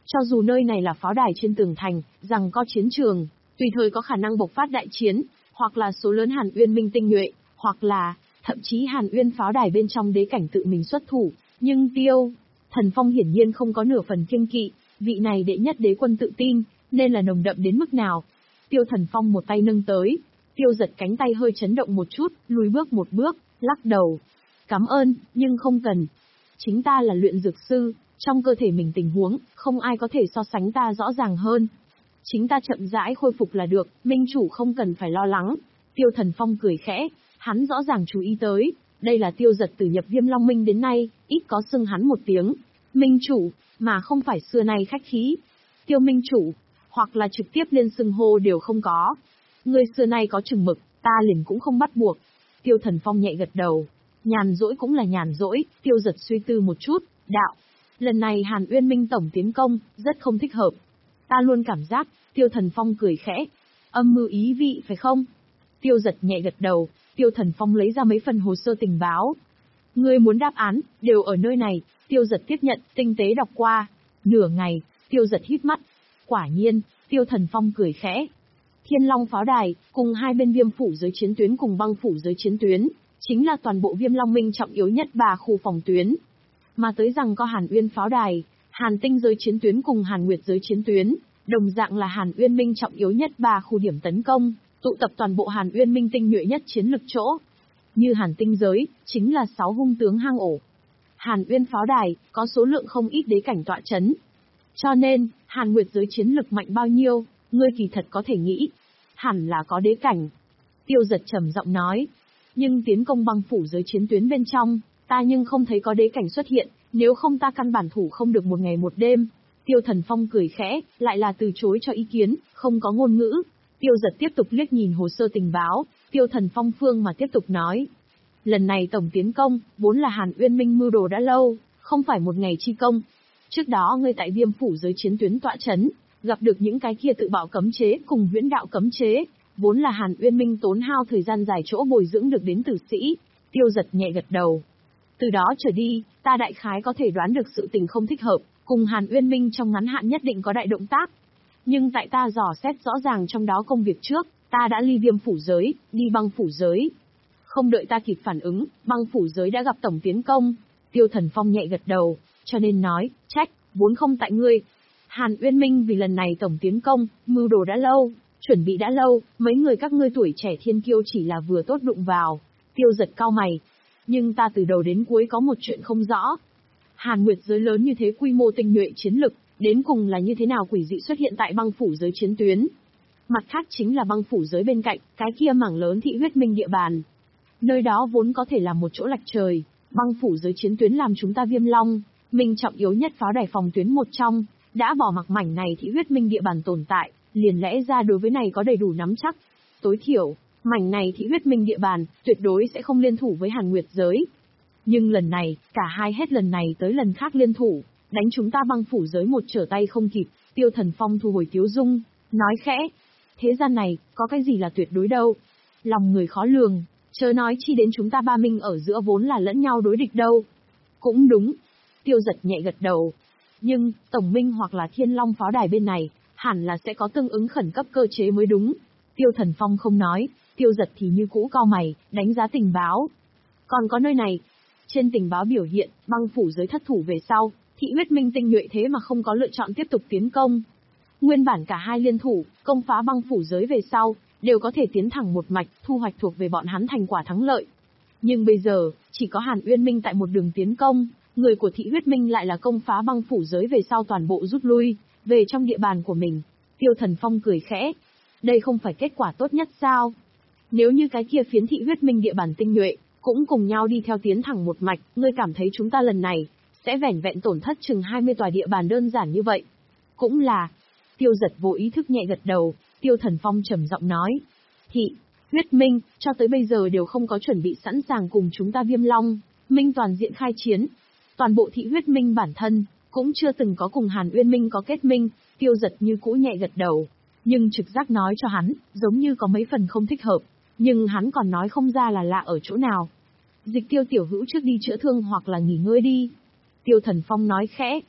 Cho dù nơi này là pháo đài trên tường thành, rằng có chiến trường, tùy thời có khả năng bộc phát đại chiến, hoặc là số lớn Hàn Uyên Minh tinh nhuệ, hoặc là, thậm chí Hàn Uyên pháo đài bên trong đế cảnh tự mình xuất thủ, nhưng Tiêu Thần Phong hiển nhiên không có nửa phần kiêng kỵ, vị này đệ nhất đế quân tự tin, nên là nồng đậm đến mức nào. Tiêu Thần Phong một tay nâng tới, Tiêu Giật cánh tay hơi chấn động một chút, lùi bước một bước, lắc đầu. Cảm ơn, nhưng không cần. Chính ta là luyện dược sư, trong cơ thể mình tình huống, không ai có thể so sánh ta rõ ràng hơn. Chính ta chậm rãi khôi phục là được, minh chủ không cần phải lo lắng. Tiêu Thần Phong cười khẽ, hắn rõ ràng chú ý tới, đây là Tiêu Giật từ nhập Viêm Long Minh đến nay, ít có xưng hắn một tiếng minh chủ, mà không phải xưa nay khách khí. Tiêu minh chủ, hoặc là trực tiếp liên xưng hô đều không có. Người xưa nay có chừng mực, ta liền cũng không bắt buộc. Tiêu Thần Phong nhẹ gật đầu. Nhàn rỗi cũng là nhàn rỗi, Tiêu Giật suy tư một chút, đạo. Lần này Hàn Uyên Minh tổng tiến công, rất không thích hợp. Ta luôn cảm giác, Tiêu Thần Phong cười khẽ. Âm mưu ý vị phải không? Tiêu Giật nhẹ gật đầu, Tiêu Thần Phong lấy ra mấy phần hồ sơ tình báo. Ngươi muốn đáp án, đều ở nơi này. Tiêu Giật tiếp nhận, tinh tế đọc qua. Nửa ngày, Tiêu Giật hít mắt. Quả nhiên, Tiêu Thần Phong cười khẽ. Thiên Long pháo đài, cùng hai bên Viêm phủ giới chiến tuyến cùng Băng phủ giới chiến tuyến, chính là toàn bộ Viêm Long Minh trọng yếu nhất ba khu phòng tuyến. Mà tới rằng có Hàn Uyên pháo đài, Hàn Tinh giới chiến tuyến cùng Hàn Nguyệt giới chiến tuyến, đồng dạng là Hàn Uyên Minh trọng yếu nhất ba khu điểm tấn công, tụ tập toàn bộ Hàn Uyên Minh tinh nhuệ nhất chiến lực chỗ. Như Hàn Tinh giới, chính là sáu hung tướng hang ổ. Hàn Uyên pháo đài, có số lượng không ít đế cảnh tọa chấn. Cho nên, Hàn Nguyệt giới chiến lực mạnh bao nhiêu, ngươi kỳ thật có thể nghĩ. Hẳn là có đế cảnh. Tiêu Giật trầm giọng nói. Nhưng tiến công Băng phủ giới chiến tuyến bên trong, ta nhưng không thấy có đế cảnh xuất hiện, nếu không ta căn bản thủ không được một ngày một đêm. Tiêu Thần Phong cười khẽ, lại là từ chối cho ý kiến, không có ngôn ngữ. Tiêu Giật tiếp tục liếc nhìn hồ sơ tình báo, Tiêu Thần Phong phương mà tiếp tục nói. Lần này tổng tiến công, vốn là Hàn Uyên Minh mưu đồ đã lâu, không phải một ngày chi công. Trước đó ngươi tại Viêm phủ giới chiến tuyến tọa chấn, gặp được những cái kia tự bạo cấm chế cùng huyễn đạo cấm chế, vốn là Hàn Uyên Minh tốn hao thời gian dài chỗ bồi dưỡng được đến tử sĩ. Tiêu Giật nhẹ gật đầu. Từ đó trở đi, ta đại khái có thể đoán được sự tình không thích hợp, cùng Hàn Uyên Minh trong ngắn hạn nhất định có đại động tác. Nhưng tại ta dò xét rõ ràng trong đó công việc trước, ta đã ly Viêm phủ giới, đi Băng phủ giới. Không đợi ta kịp phản ứng, Băng phủ giới đã gặp tổng tiến công. Tiêu Thần Phong nhẹ gật đầu, cho nên nói, trách, vốn không tại ngươi. Hàn Uyên Minh vì lần này tổng tiến công, mưu đồ đã lâu, chuẩn bị đã lâu, mấy người các ngươi tuổi trẻ thiên kiêu chỉ là vừa tốt đụng vào. Tiêu Giật cau mày. Nhưng ta từ đầu đến cuối có một chuyện không rõ. Hàn Nguyệt giới lớn như thế quy mô tinh nhuệ chiến lực, đến cùng là như thế nào quỷ dị xuất hiện tại Băng phủ giới chiến tuyến. Mặt khác chính là Băng phủ giới bên cạnh, cái kia mảng lớn thị huyết minh địa bàn. Nơi đó vốn có thể là một chỗ lạch trời, Băng phủ giới chiến tuyến làm chúng ta Viêm Long Minh trọng yếu nhất pháo đài phòng tuyến một trong, đã bỏ mặc mảnh này thị huyết minh địa bàn tồn tại, liền lẽ ra đối với này có đầy đủ nắm chắc. Tối thiểu, mảnh này thị huyết minh địa bàn, tuyệt đối sẽ không liên thủ với Hàn Nguyệt giới. Nhưng lần này, cả hai hết lần này tới lần khác liên thủ, đánh chúng ta Băng phủ giới một trở tay không kịp. Tiêu Thần Phong thu hồi tiếu dung, nói khẽ. Thế gian này, có cái gì là tuyệt đối đâu. Lòng người khó lường, chớ nói chi đến chúng ta ba minh ở giữa vốn là lẫn nhau đối địch đâu. Cũng đúng. Tiêu Giật nhẹ gật đầu. Nhưng, Tổng Minh hoặc là Thiên Long pháo đài bên này, hẳn là sẽ có tương ứng khẩn cấp cơ chế mới đúng. Tiêu Thần Phong không nói, Tiêu Giật thì như cũ cau mày, đánh giá tình báo. Còn có nơi này, trên tình báo biểu hiện, Băng phủ giới thất thủ về sau, thị huyết minh tinh nhuệ thế mà không có lựa chọn tiếp tục tiến công. Nguyên bản cả hai liên thủ, công phá Băng phủ giới về sau, đều có thể tiến thẳng một mạch, thu hoạch thuộc về bọn hắn thành quả thắng lợi. Nhưng bây giờ, chỉ có Hàn Uyên Minh tại một đường tiến công, người của thị huyết minh lại là công phá Băng phủ giới về sau toàn bộ rút lui, về trong địa bàn của mình. Tiêu Thần Phong cười khẽ. Đây không phải kết quả tốt nhất sao? Nếu như cái kia phiến thị huyết minh địa bàn tinh nhuệ, cũng cùng nhau đi theo tiến thẳng một mạch, ngươi cảm thấy chúng ta lần này, sẽ vẻn vẹn tổn thất chừng hai mươi tòa địa bàn đơn giản như vậy. Cũng là. Tiêu Giật vô ý thức nhẹ gật đầu, Tiêu Thần Phong trầm giọng nói. Thị, huyết minh, cho tới bây giờ đều không có chuẩn bị sẵn sàng cùng chúng ta Viêm Long Minh toàn diện khai chiến. Toàn bộ thị huyết minh bản thân, cũng chưa từng có cùng Hàn Uyên Minh có kết minh. Tiêu Giật như cũ nhẹ gật đầu. Nhưng trực giác nói cho hắn, giống như có mấy phần không thích hợp. Nhưng hắn còn nói không ra là lạ ở chỗ nào. Dịch Tiêu tiểu hữu trước đi chữa thương hoặc là nghỉ ngơi đi. Tiêu Thần Phong nói khẽ.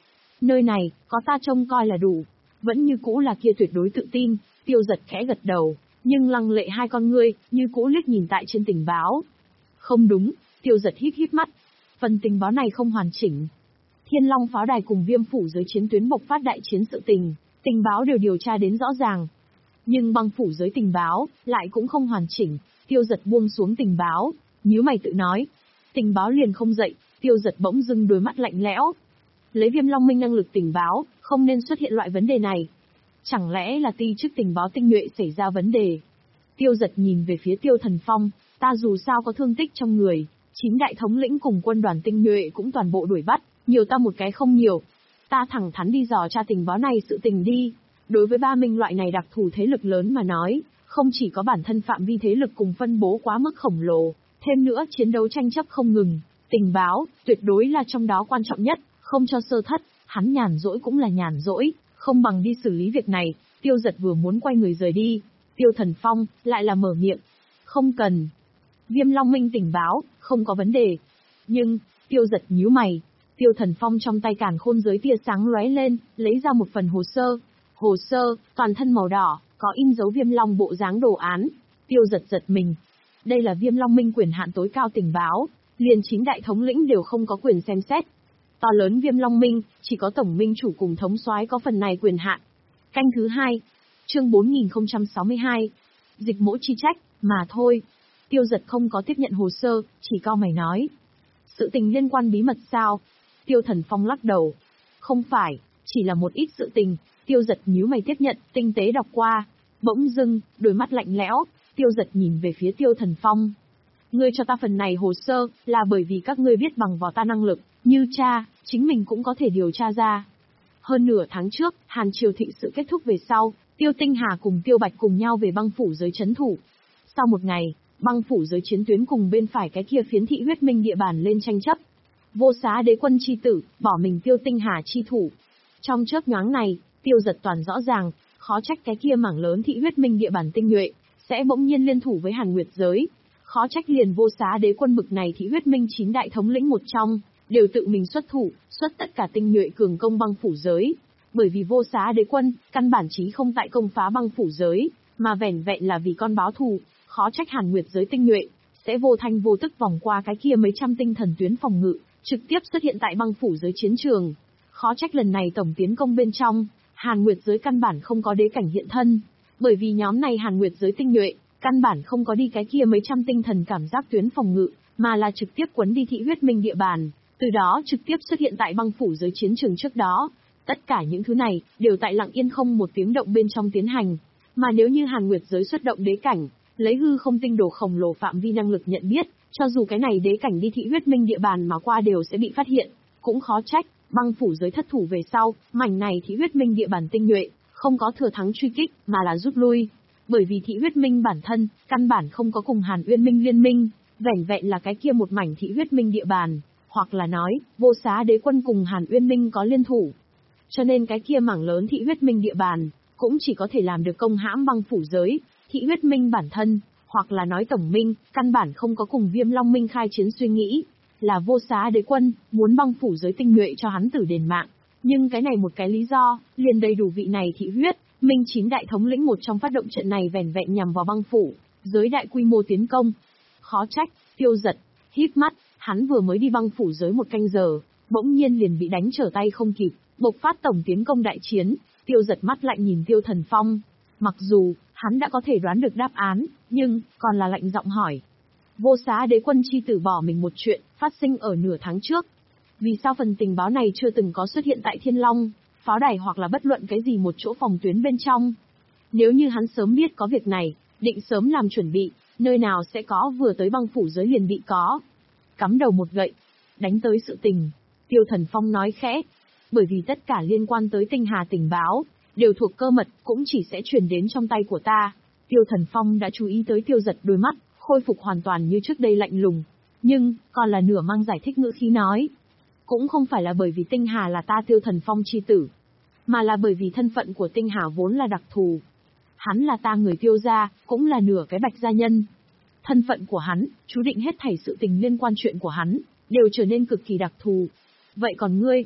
Nơi này, có ta trông coi là đủ. Vẫn như cũ là kia tuyệt đối tự tin, Tiêu Giật khẽ gật đầu, nhưng lăng lệ hai con ngươi, như cũ liếc nhìn tại trên tình báo. Không đúng, Tiêu Giật híp híp mắt. Phần tình báo này không hoàn chỉnh. Thiên Long pháo đài cùng Viêm phủ giới chiến tuyến bộc phát đại chiến sự tình, tình báo đều điều tra đến rõ ràng. Nhưng băng phủ giới tình báo, lại cũng không hoàn chỉnh. Tiêu Giật buông xuống tình báo, nhíu mày tự nói. Tình báo liền không dậy, Tiêu Giật bỗng dưng đôi mắt lạnh lẽo. Lấy Viêm Long Minh năng lực tình báo, không nên xuất hiện loại vấn đề này. Chẳng lẽ là ti chức tình báo tinh nhuệ xảy ra vấn đề? Tiêu Giật nhìn về phía Tiêu Thần Phong, ta dù sao có thương tích trong người, chín đại thống lĩnh cùng quân đoàn tinh nhuệ cũng toàn bộ đuổi bắt, nhiều ta một cái không nhiều. Ta thẳng thắn đi dò tra tình báo này sự tình đi. Đối với ba minh loại này đặc thù thế lực lớn mà nói, không chỉ có bản thân phạm vi thế lực cùng phân bố quá mức khổng lồ, thêm nữa chiến đấu tranh chấp không ngừng, tình báo, tuyệt đối là trong đó quan trọng nhất, không cho sơ thất, hắn nhàn rỗi cũng là nhàn rỗi, không bằng đi xử lý việc này. Tiêu Giật vừa muốn quay người rời đi, Tiêu Thần Phong lại là mở miệng. Không cần. Viêm Long Minh tình báo, không có vấn đề. Nhưng, Tiêu Giật nhíu mày. Tiêu Thần Phong trong tay càn khôn giới tia sáng lóe lên, lấy ra một phần hồ sơ. Hồ sơ, toàn thân màu đỏ, có in dấu Viêm Long bộ dáng đồ án. Tiêu Giật giật mình. Đây là Viêm Long Minh quyền hạn tối cao tình báo, liền chín đại thống lĩnh đều không có quyền xem xét. To lớn Viêm Long Minh, chỉ có tổng minh chủ cùng thống soái có phần này quyền hạn. Canh thứ hai, chương bốn nghìn không trăm sáu mươi hai, dịch mỗ chi trách, mà thôi. Tiêu Giật không có tiếp nhận hồ sơ, chỉ cau mày nói. Sự tình liên quan bí mật sao? Tiêu Thần Phong lắc đầu. Không phải, chỉ là một ít sự tình. Tiêu Giật nhíu mày tiếp nhận, tinh tế đọc qua. Bỗng dưng, đôi mắt lạnh lẽo, Tiêu Giật nhìn về phía Tiêu Thần Phong. Ngươi cho ta phần này hồ sơ, là bởi vì các ngươi biết bằng vào ta năng lực, như cha, chính mình cũng có thể điều tra ra. Hơn nửa tháng trước, Hàn Triều Thịnh sự kết thúc về sau, Tiêu Tinh Hà cùng Tiêu Bạch cùng nhau về băng phủ giới trấn thủ. Sau một ngày, băng phủ giới chiến tuyến cùng bên phải cái kia phiến thị huyết minh địa bàn lên tranh chấp. Vô Xá Đế quân chi tử, bỏ mình Tiêu Tinh Hà chi thủ. Trong chớp nhoáng này, Tiêu Giật toàn rõ ràng, khó trách cái kia mảng lớn thị huyết minh địa bàn tinh nhuệ, sẽ bỗng nhiên liên thủ với Hàn Nguyệt giới. Khó trách liền Vô Xá Đế quân bực này thị huyết minh chín đại thống lĩnh một trong, đều tự mình xuất thủ, xuất tất cả tinh nhuệ cường công băng phủ giới. Bởi vì Vô Xá Đế quân, căn bản chí không tại công phá băng phủ giới, mà vẻn vẹn là vì con báo thù. Khó trách Hàn Nguyệt giới tinh nhuệ, sẽ vô thanh vô tức vòng qua cái kia mấy trăm tinh thần tuyến phòng ngự, trực tiếp xuất hiện tại băng phủ giới chiến trường. Khó trách lần này tổng tiến công bên trong, Hàn Nguyệt giới căn bản không có đế cảnh hiện thân. Bởi vì nhóm này Hàn Nguyệt giới tinh nhuệ, căn bản không có đi cái kia mấy trăm tinh thần cảm giác tuyến phòng ngự, mà là trực tiếp quấn đi thị huyết minh địa bàn, từ đó trực tiếp xuất hiện tại băng phủ giới chiến trường trước đó. Tất cả những thứ này, đều tại lặng yên không một tiếng động bên trong tiến hành. Mà nếu như Hàn Nguyệt giới xuất động đế cảnh, lấy hư không tinh đồ khổng lồ phạm vi năng lực nhận biết, cho dù cái này đế cảnh đi thị huyết minh địa bàn mà qua đều sẽ bị phát hiện. Cũng khó trách, băng phủ giới thất thủ về sau, mảnh này thị huyết minh địa bàn tinh nhuệ, không có thừa thắng truy kích, mà là rút lui. Bởi vì thị huyết minh bản thân, căn bản không có cùng Hàn Uyên Minh liên minh, vẻn vẹn là cái kia một mảnh thị huyết minh địa bàn, hoặc là nói, Vô Xá Đế quân cùng Hàn Uyên Minh có liên thủ. Cho nên cái kia mảng lớn thị huyết minh địa bàn, cũng chỉ có thể làm được công hãm băng phủ giới, thị huyết minh bản thân, hoặc là nói tổng minh, căn bản không có cùng Viêm Long Minh khai chiến suy nghĩ, là Vô Xá Đế quân, muốn băng phủ giới tinh nhuệ cho hắn tử đền mạng. Nhưng cái này một cái lý do, liền đầy đủ vị này thị huyết minh chín đại thống lĩnh một trong phát động trận này vẻn vẹn nhằm vào băng phủ giới đại quy mô tiến công. Khó trách, Tiêu Giật híp mắt, hắn vừa mới đi băng phủ giới một canh giờ, bỗng nhiên liền bị đánh trở tay không kịp, bộc phát tổng tiến công đại chiến. Tiêu Giật mắt lạnh nhìn Tiêu Thần Phong, mặc dù hắn đã có thể đoán được đáp án, nhưng còn là lạnh giọng hỏi. Vô Xá Đế quân chi tử bỏ mình một chuyện, phát sinh ở nửa tháng trước. Vì sao phần tình báo này chưa từng có xuất hiện tại Thiên Long pháo đài hoặc là bất luận cái gì một chỗ phòng tuyến bên trong? Nếu như hắn sớm biết có việc này, định sớm làm chuẩn bị, nơi nào sẽ có vừa tới băng phủ giới liền bị có. Cắm đầu một gậy, đánh tới sự tình. Tiêu Thần Phong nói khẽ, bởi vì tất cả liên quan tới Tinh Hà tình báo, đều thuộc cơ mật, cũng chỉ sẽ truyền đến trong tay của ta. Tiêu Thần Phong đã chú ý tới Tiêu Giật đôi mắt, khôi phục hoàn toàn như trước đây lạnh lùng. Nhưng, còn là nửa mang giải thích ngữ khí nói. Cũng không phải là bởi vì Tinh Hà là ta Tiêu Thần Phong chi tử, mà là bởi vì thân phận của Tinh Hà vốn là đặc thù. Hắn là ta người Tiêu gia, cũng là nửa cái Bạch gia nhân. Thân phận của hắn, chú định hết thảy sự tình liên quan chuyện của hắn, đều trở nên cực kỳ đặc thù. Vậy còn ngươi?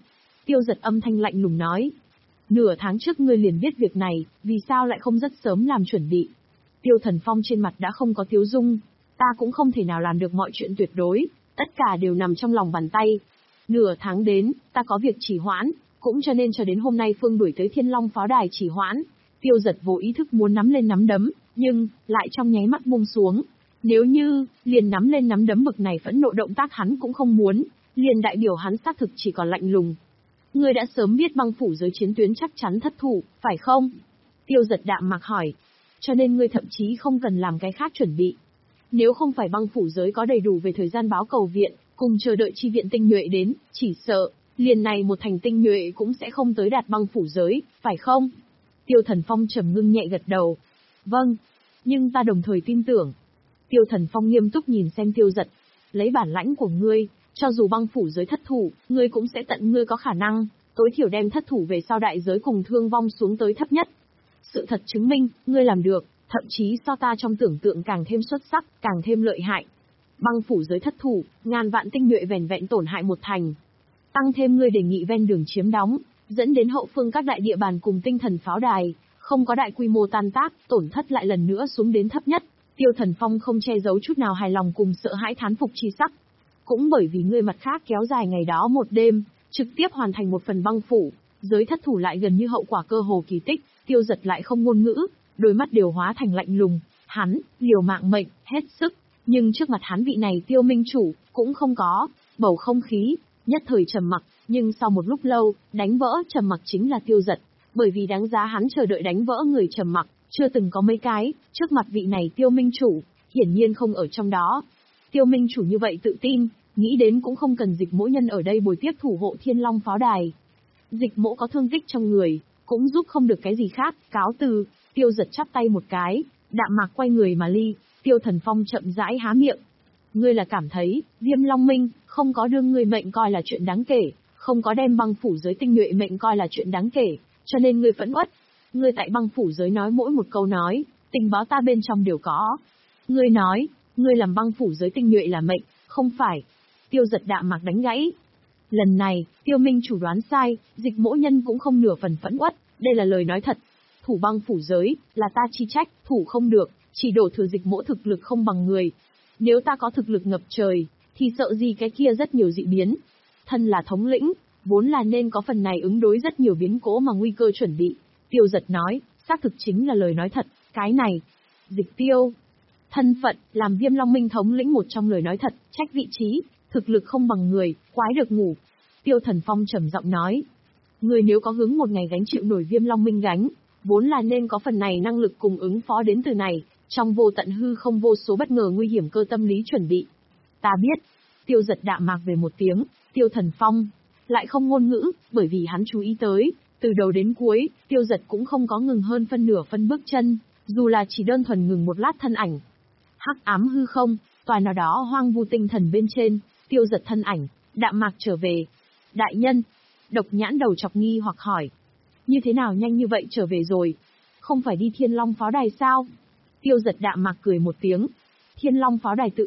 Tiêu Giật âm thanh lạnh lùng nói. Nửa tháng trước ngươi liền biết việc này, vì sao lại không rất sớm làm chuẩn bị? Tiêu Thần Phong trên mặt đã không có tiếu dung. Ta cũng không thể nào làm được mọi chuyện tuyệt đối, tất cả đều nằm trong lòng bàn tay. Nửa tháng đến, ta có việc trì hoãn, cũng cho nên cho đến hôm nay Phương đuổi tới Thiên Long pháo đài trì hoãn. Tiêu Giật vô ý thức muốn nắm lên nắm đấm, nhưng, lại trong nháy mắt buông xuống. Nếu như, liền nắm lên nắm đấm bực này phẫn nộ động tác hắn cũng không muốn, liền đại biểu hắn xác thực chỉ còn lạnh lùng. Ngươi đã sớm biết băng phủ giới chiến tuyến chắc chắn thất thủ, phải không? Tiêu Giật đạm mạc hỏi. Cho nên ngươi thậm chí không cần làm cái khác chuẩn bị. Nếu không phải băng phủ giới có đầy đủ về thời gian báo cầu viện, cùng chờ đợi chi viện tinh nhuệ đến, chỉ sợ, liền này một thành tinh nhuệ cũng sẽ không tới đạt băng phủ giới, phải không? Tiêu Thần Phong trầm ngưng nhẹ gật đầu. Vâng, nhưng ta đồng thời tin tưởng. Tiêu Thần Phong nghiêm túc nhìn xem Tiêu Giật. Lấy bản lãnh của ngươi, cho dù băng phủ giới thất thủ, ngươi cũng sẽ tận ngươi có khả năng, tối thiểu đem thất thủ về sau đại giới cùng thương vong xuống tới thấp nhất. Sự thật chứng minh, ngươi làm được, thậm chí so ta trong tưởng tượng càng thêm xuất sắc, càng thêm lợi hại. Băng phủ giới thất thủ, ngàn vạn tinh nhuệ vẻn vẹn tổn hại một thành. Tăng thêm ngươi đề nghị ven đường chiếm đóng, dẫn đến hậu phương các đại địa bàn cùng tinh thần pháo đài, không có đại quy mô tan tác, tổn thất lại lần nữa xuống đến thấp nhất. Tiêu Thần Phong không che giấu chút nào hài lòng cùng sợ hãi thán phục chi sắc. Cũng bởi vì ngươi mặt khác kéo dài ngày đó một đêm, trực tiếp hoàn thành một phần băng phủ, giới thất thủ lại gần như hậu quả cơ hồ kỳ tích, Tiêu Giật lại không ngôn ngữ, đôi mắt đều hóa thành lạnh lùng, hắn, liều mạng mệnh, hết sức, nhưng trước mặt hắn vị này Tiêu Minh chủ, cũng không có, bầu không khí, nhất thời trầm mặc, nhưng sau một lúc lâu, đánh vỡ trầm mặc chính là Tiêu Giật, bởi vì đáng giá hắn chờ đợi đánh vỡ người trầm mặc, chưa từng có mấy cái, trước mặt vị này Tiêu Minh chủ, hiển nhiên không ở trong đó. Tiêu Minh chủ như vậy tự tin, nghĩ đến cũng không cần Dịch Mỗ nhân ở đây bồi tiếp thủ hộ Thiên Long pháo đài. Dịch Mỗ có thương tích trong người, cũng giúp không được cái gì khác, cáo từ. Tiêu Giật chắp tay một cái, đạm mạc quay người mà ly. Tiêu Thần Phong chậm rãi há miệng. Ngươi là cảm thấy, Viêm Long Minh, không có đương ngươi mệnh coi là chuyện đáng kể, không có đem băng phủ giới tinh nhuệ mệnh coi là chuyện đáng kể, cho nên ngươi phẫn uất. Ngươi tại băng phủ giới nói mỗi một câu nói, tình báo ta bên trong đều có. Ngươi nói, ngươi làm băng phủ giới tinh nhuệ là mệnh, không phải. Tiêu Giật đạm mạc đánh gãy. Lần này, Tiêu Minh chủ đoán sai, Dịch Mỗ nhân cũng không nửa phần phẫn uất, đây là lời nói thật. Thủ băng phủ giới, là ta chi trách, thủ không được, chỉ đổ thừa Dịch Mỗ thực lực không bằng người. Nếu ta có thực lực ngập trời, thì sợ gì cái kia rất nhiều dị biến. Thân là thống lĩnh, vốn là nên có phần này ứng đối rất nhiều biến cố mà nguy cơ chuẩn bị. Tiêu Giật nói, xác thực chính là lời nói thật, cái này. Dịch Tiêu, thân phận, làm Viêm Long Minh thống lĩnh một trong lời nói thật, trách vị trí, thực lực không bằng người, quái được ngủ. Tiêu Thần Phong trầm giọng nói, người nếu có hướng một ngày gánh chịu nổi Viêm Long Minh gánh, vốn là nên có phần này năng lực cùng ứng phó đến từ này, trong vô tận hư không vô số bất ngờ nguy hiểm cơ tâm lý chuẩn bị. Ta biết. Tiêu Giật đạm mạc về một tiếng. Tiêu Thần Phong lại không ngôn ngữ, bởi vì hắn chú ý tới, từ đầu đến cuối, Tiêu Giật cũng không có ngừng hơn phân nửa phân bước chân, dù là chỉ đơn thuần ngừng một lát thân ảnh. Hắc ám hư không, tòa nào đó hoang vu tinh thần bên trên, Tiêu Giật thân ảnh, đạm mạc trở về. Đại nhân, Độc Nhãn đầu chọc nghi hoặc hỏi. Như thế nào nhanh như vậy trở về rồi? Không phải đi Thiên Long pháo đài sao? Tiêu Giật đạm mạc cười một tiếng. Thiên Long pháo đài tự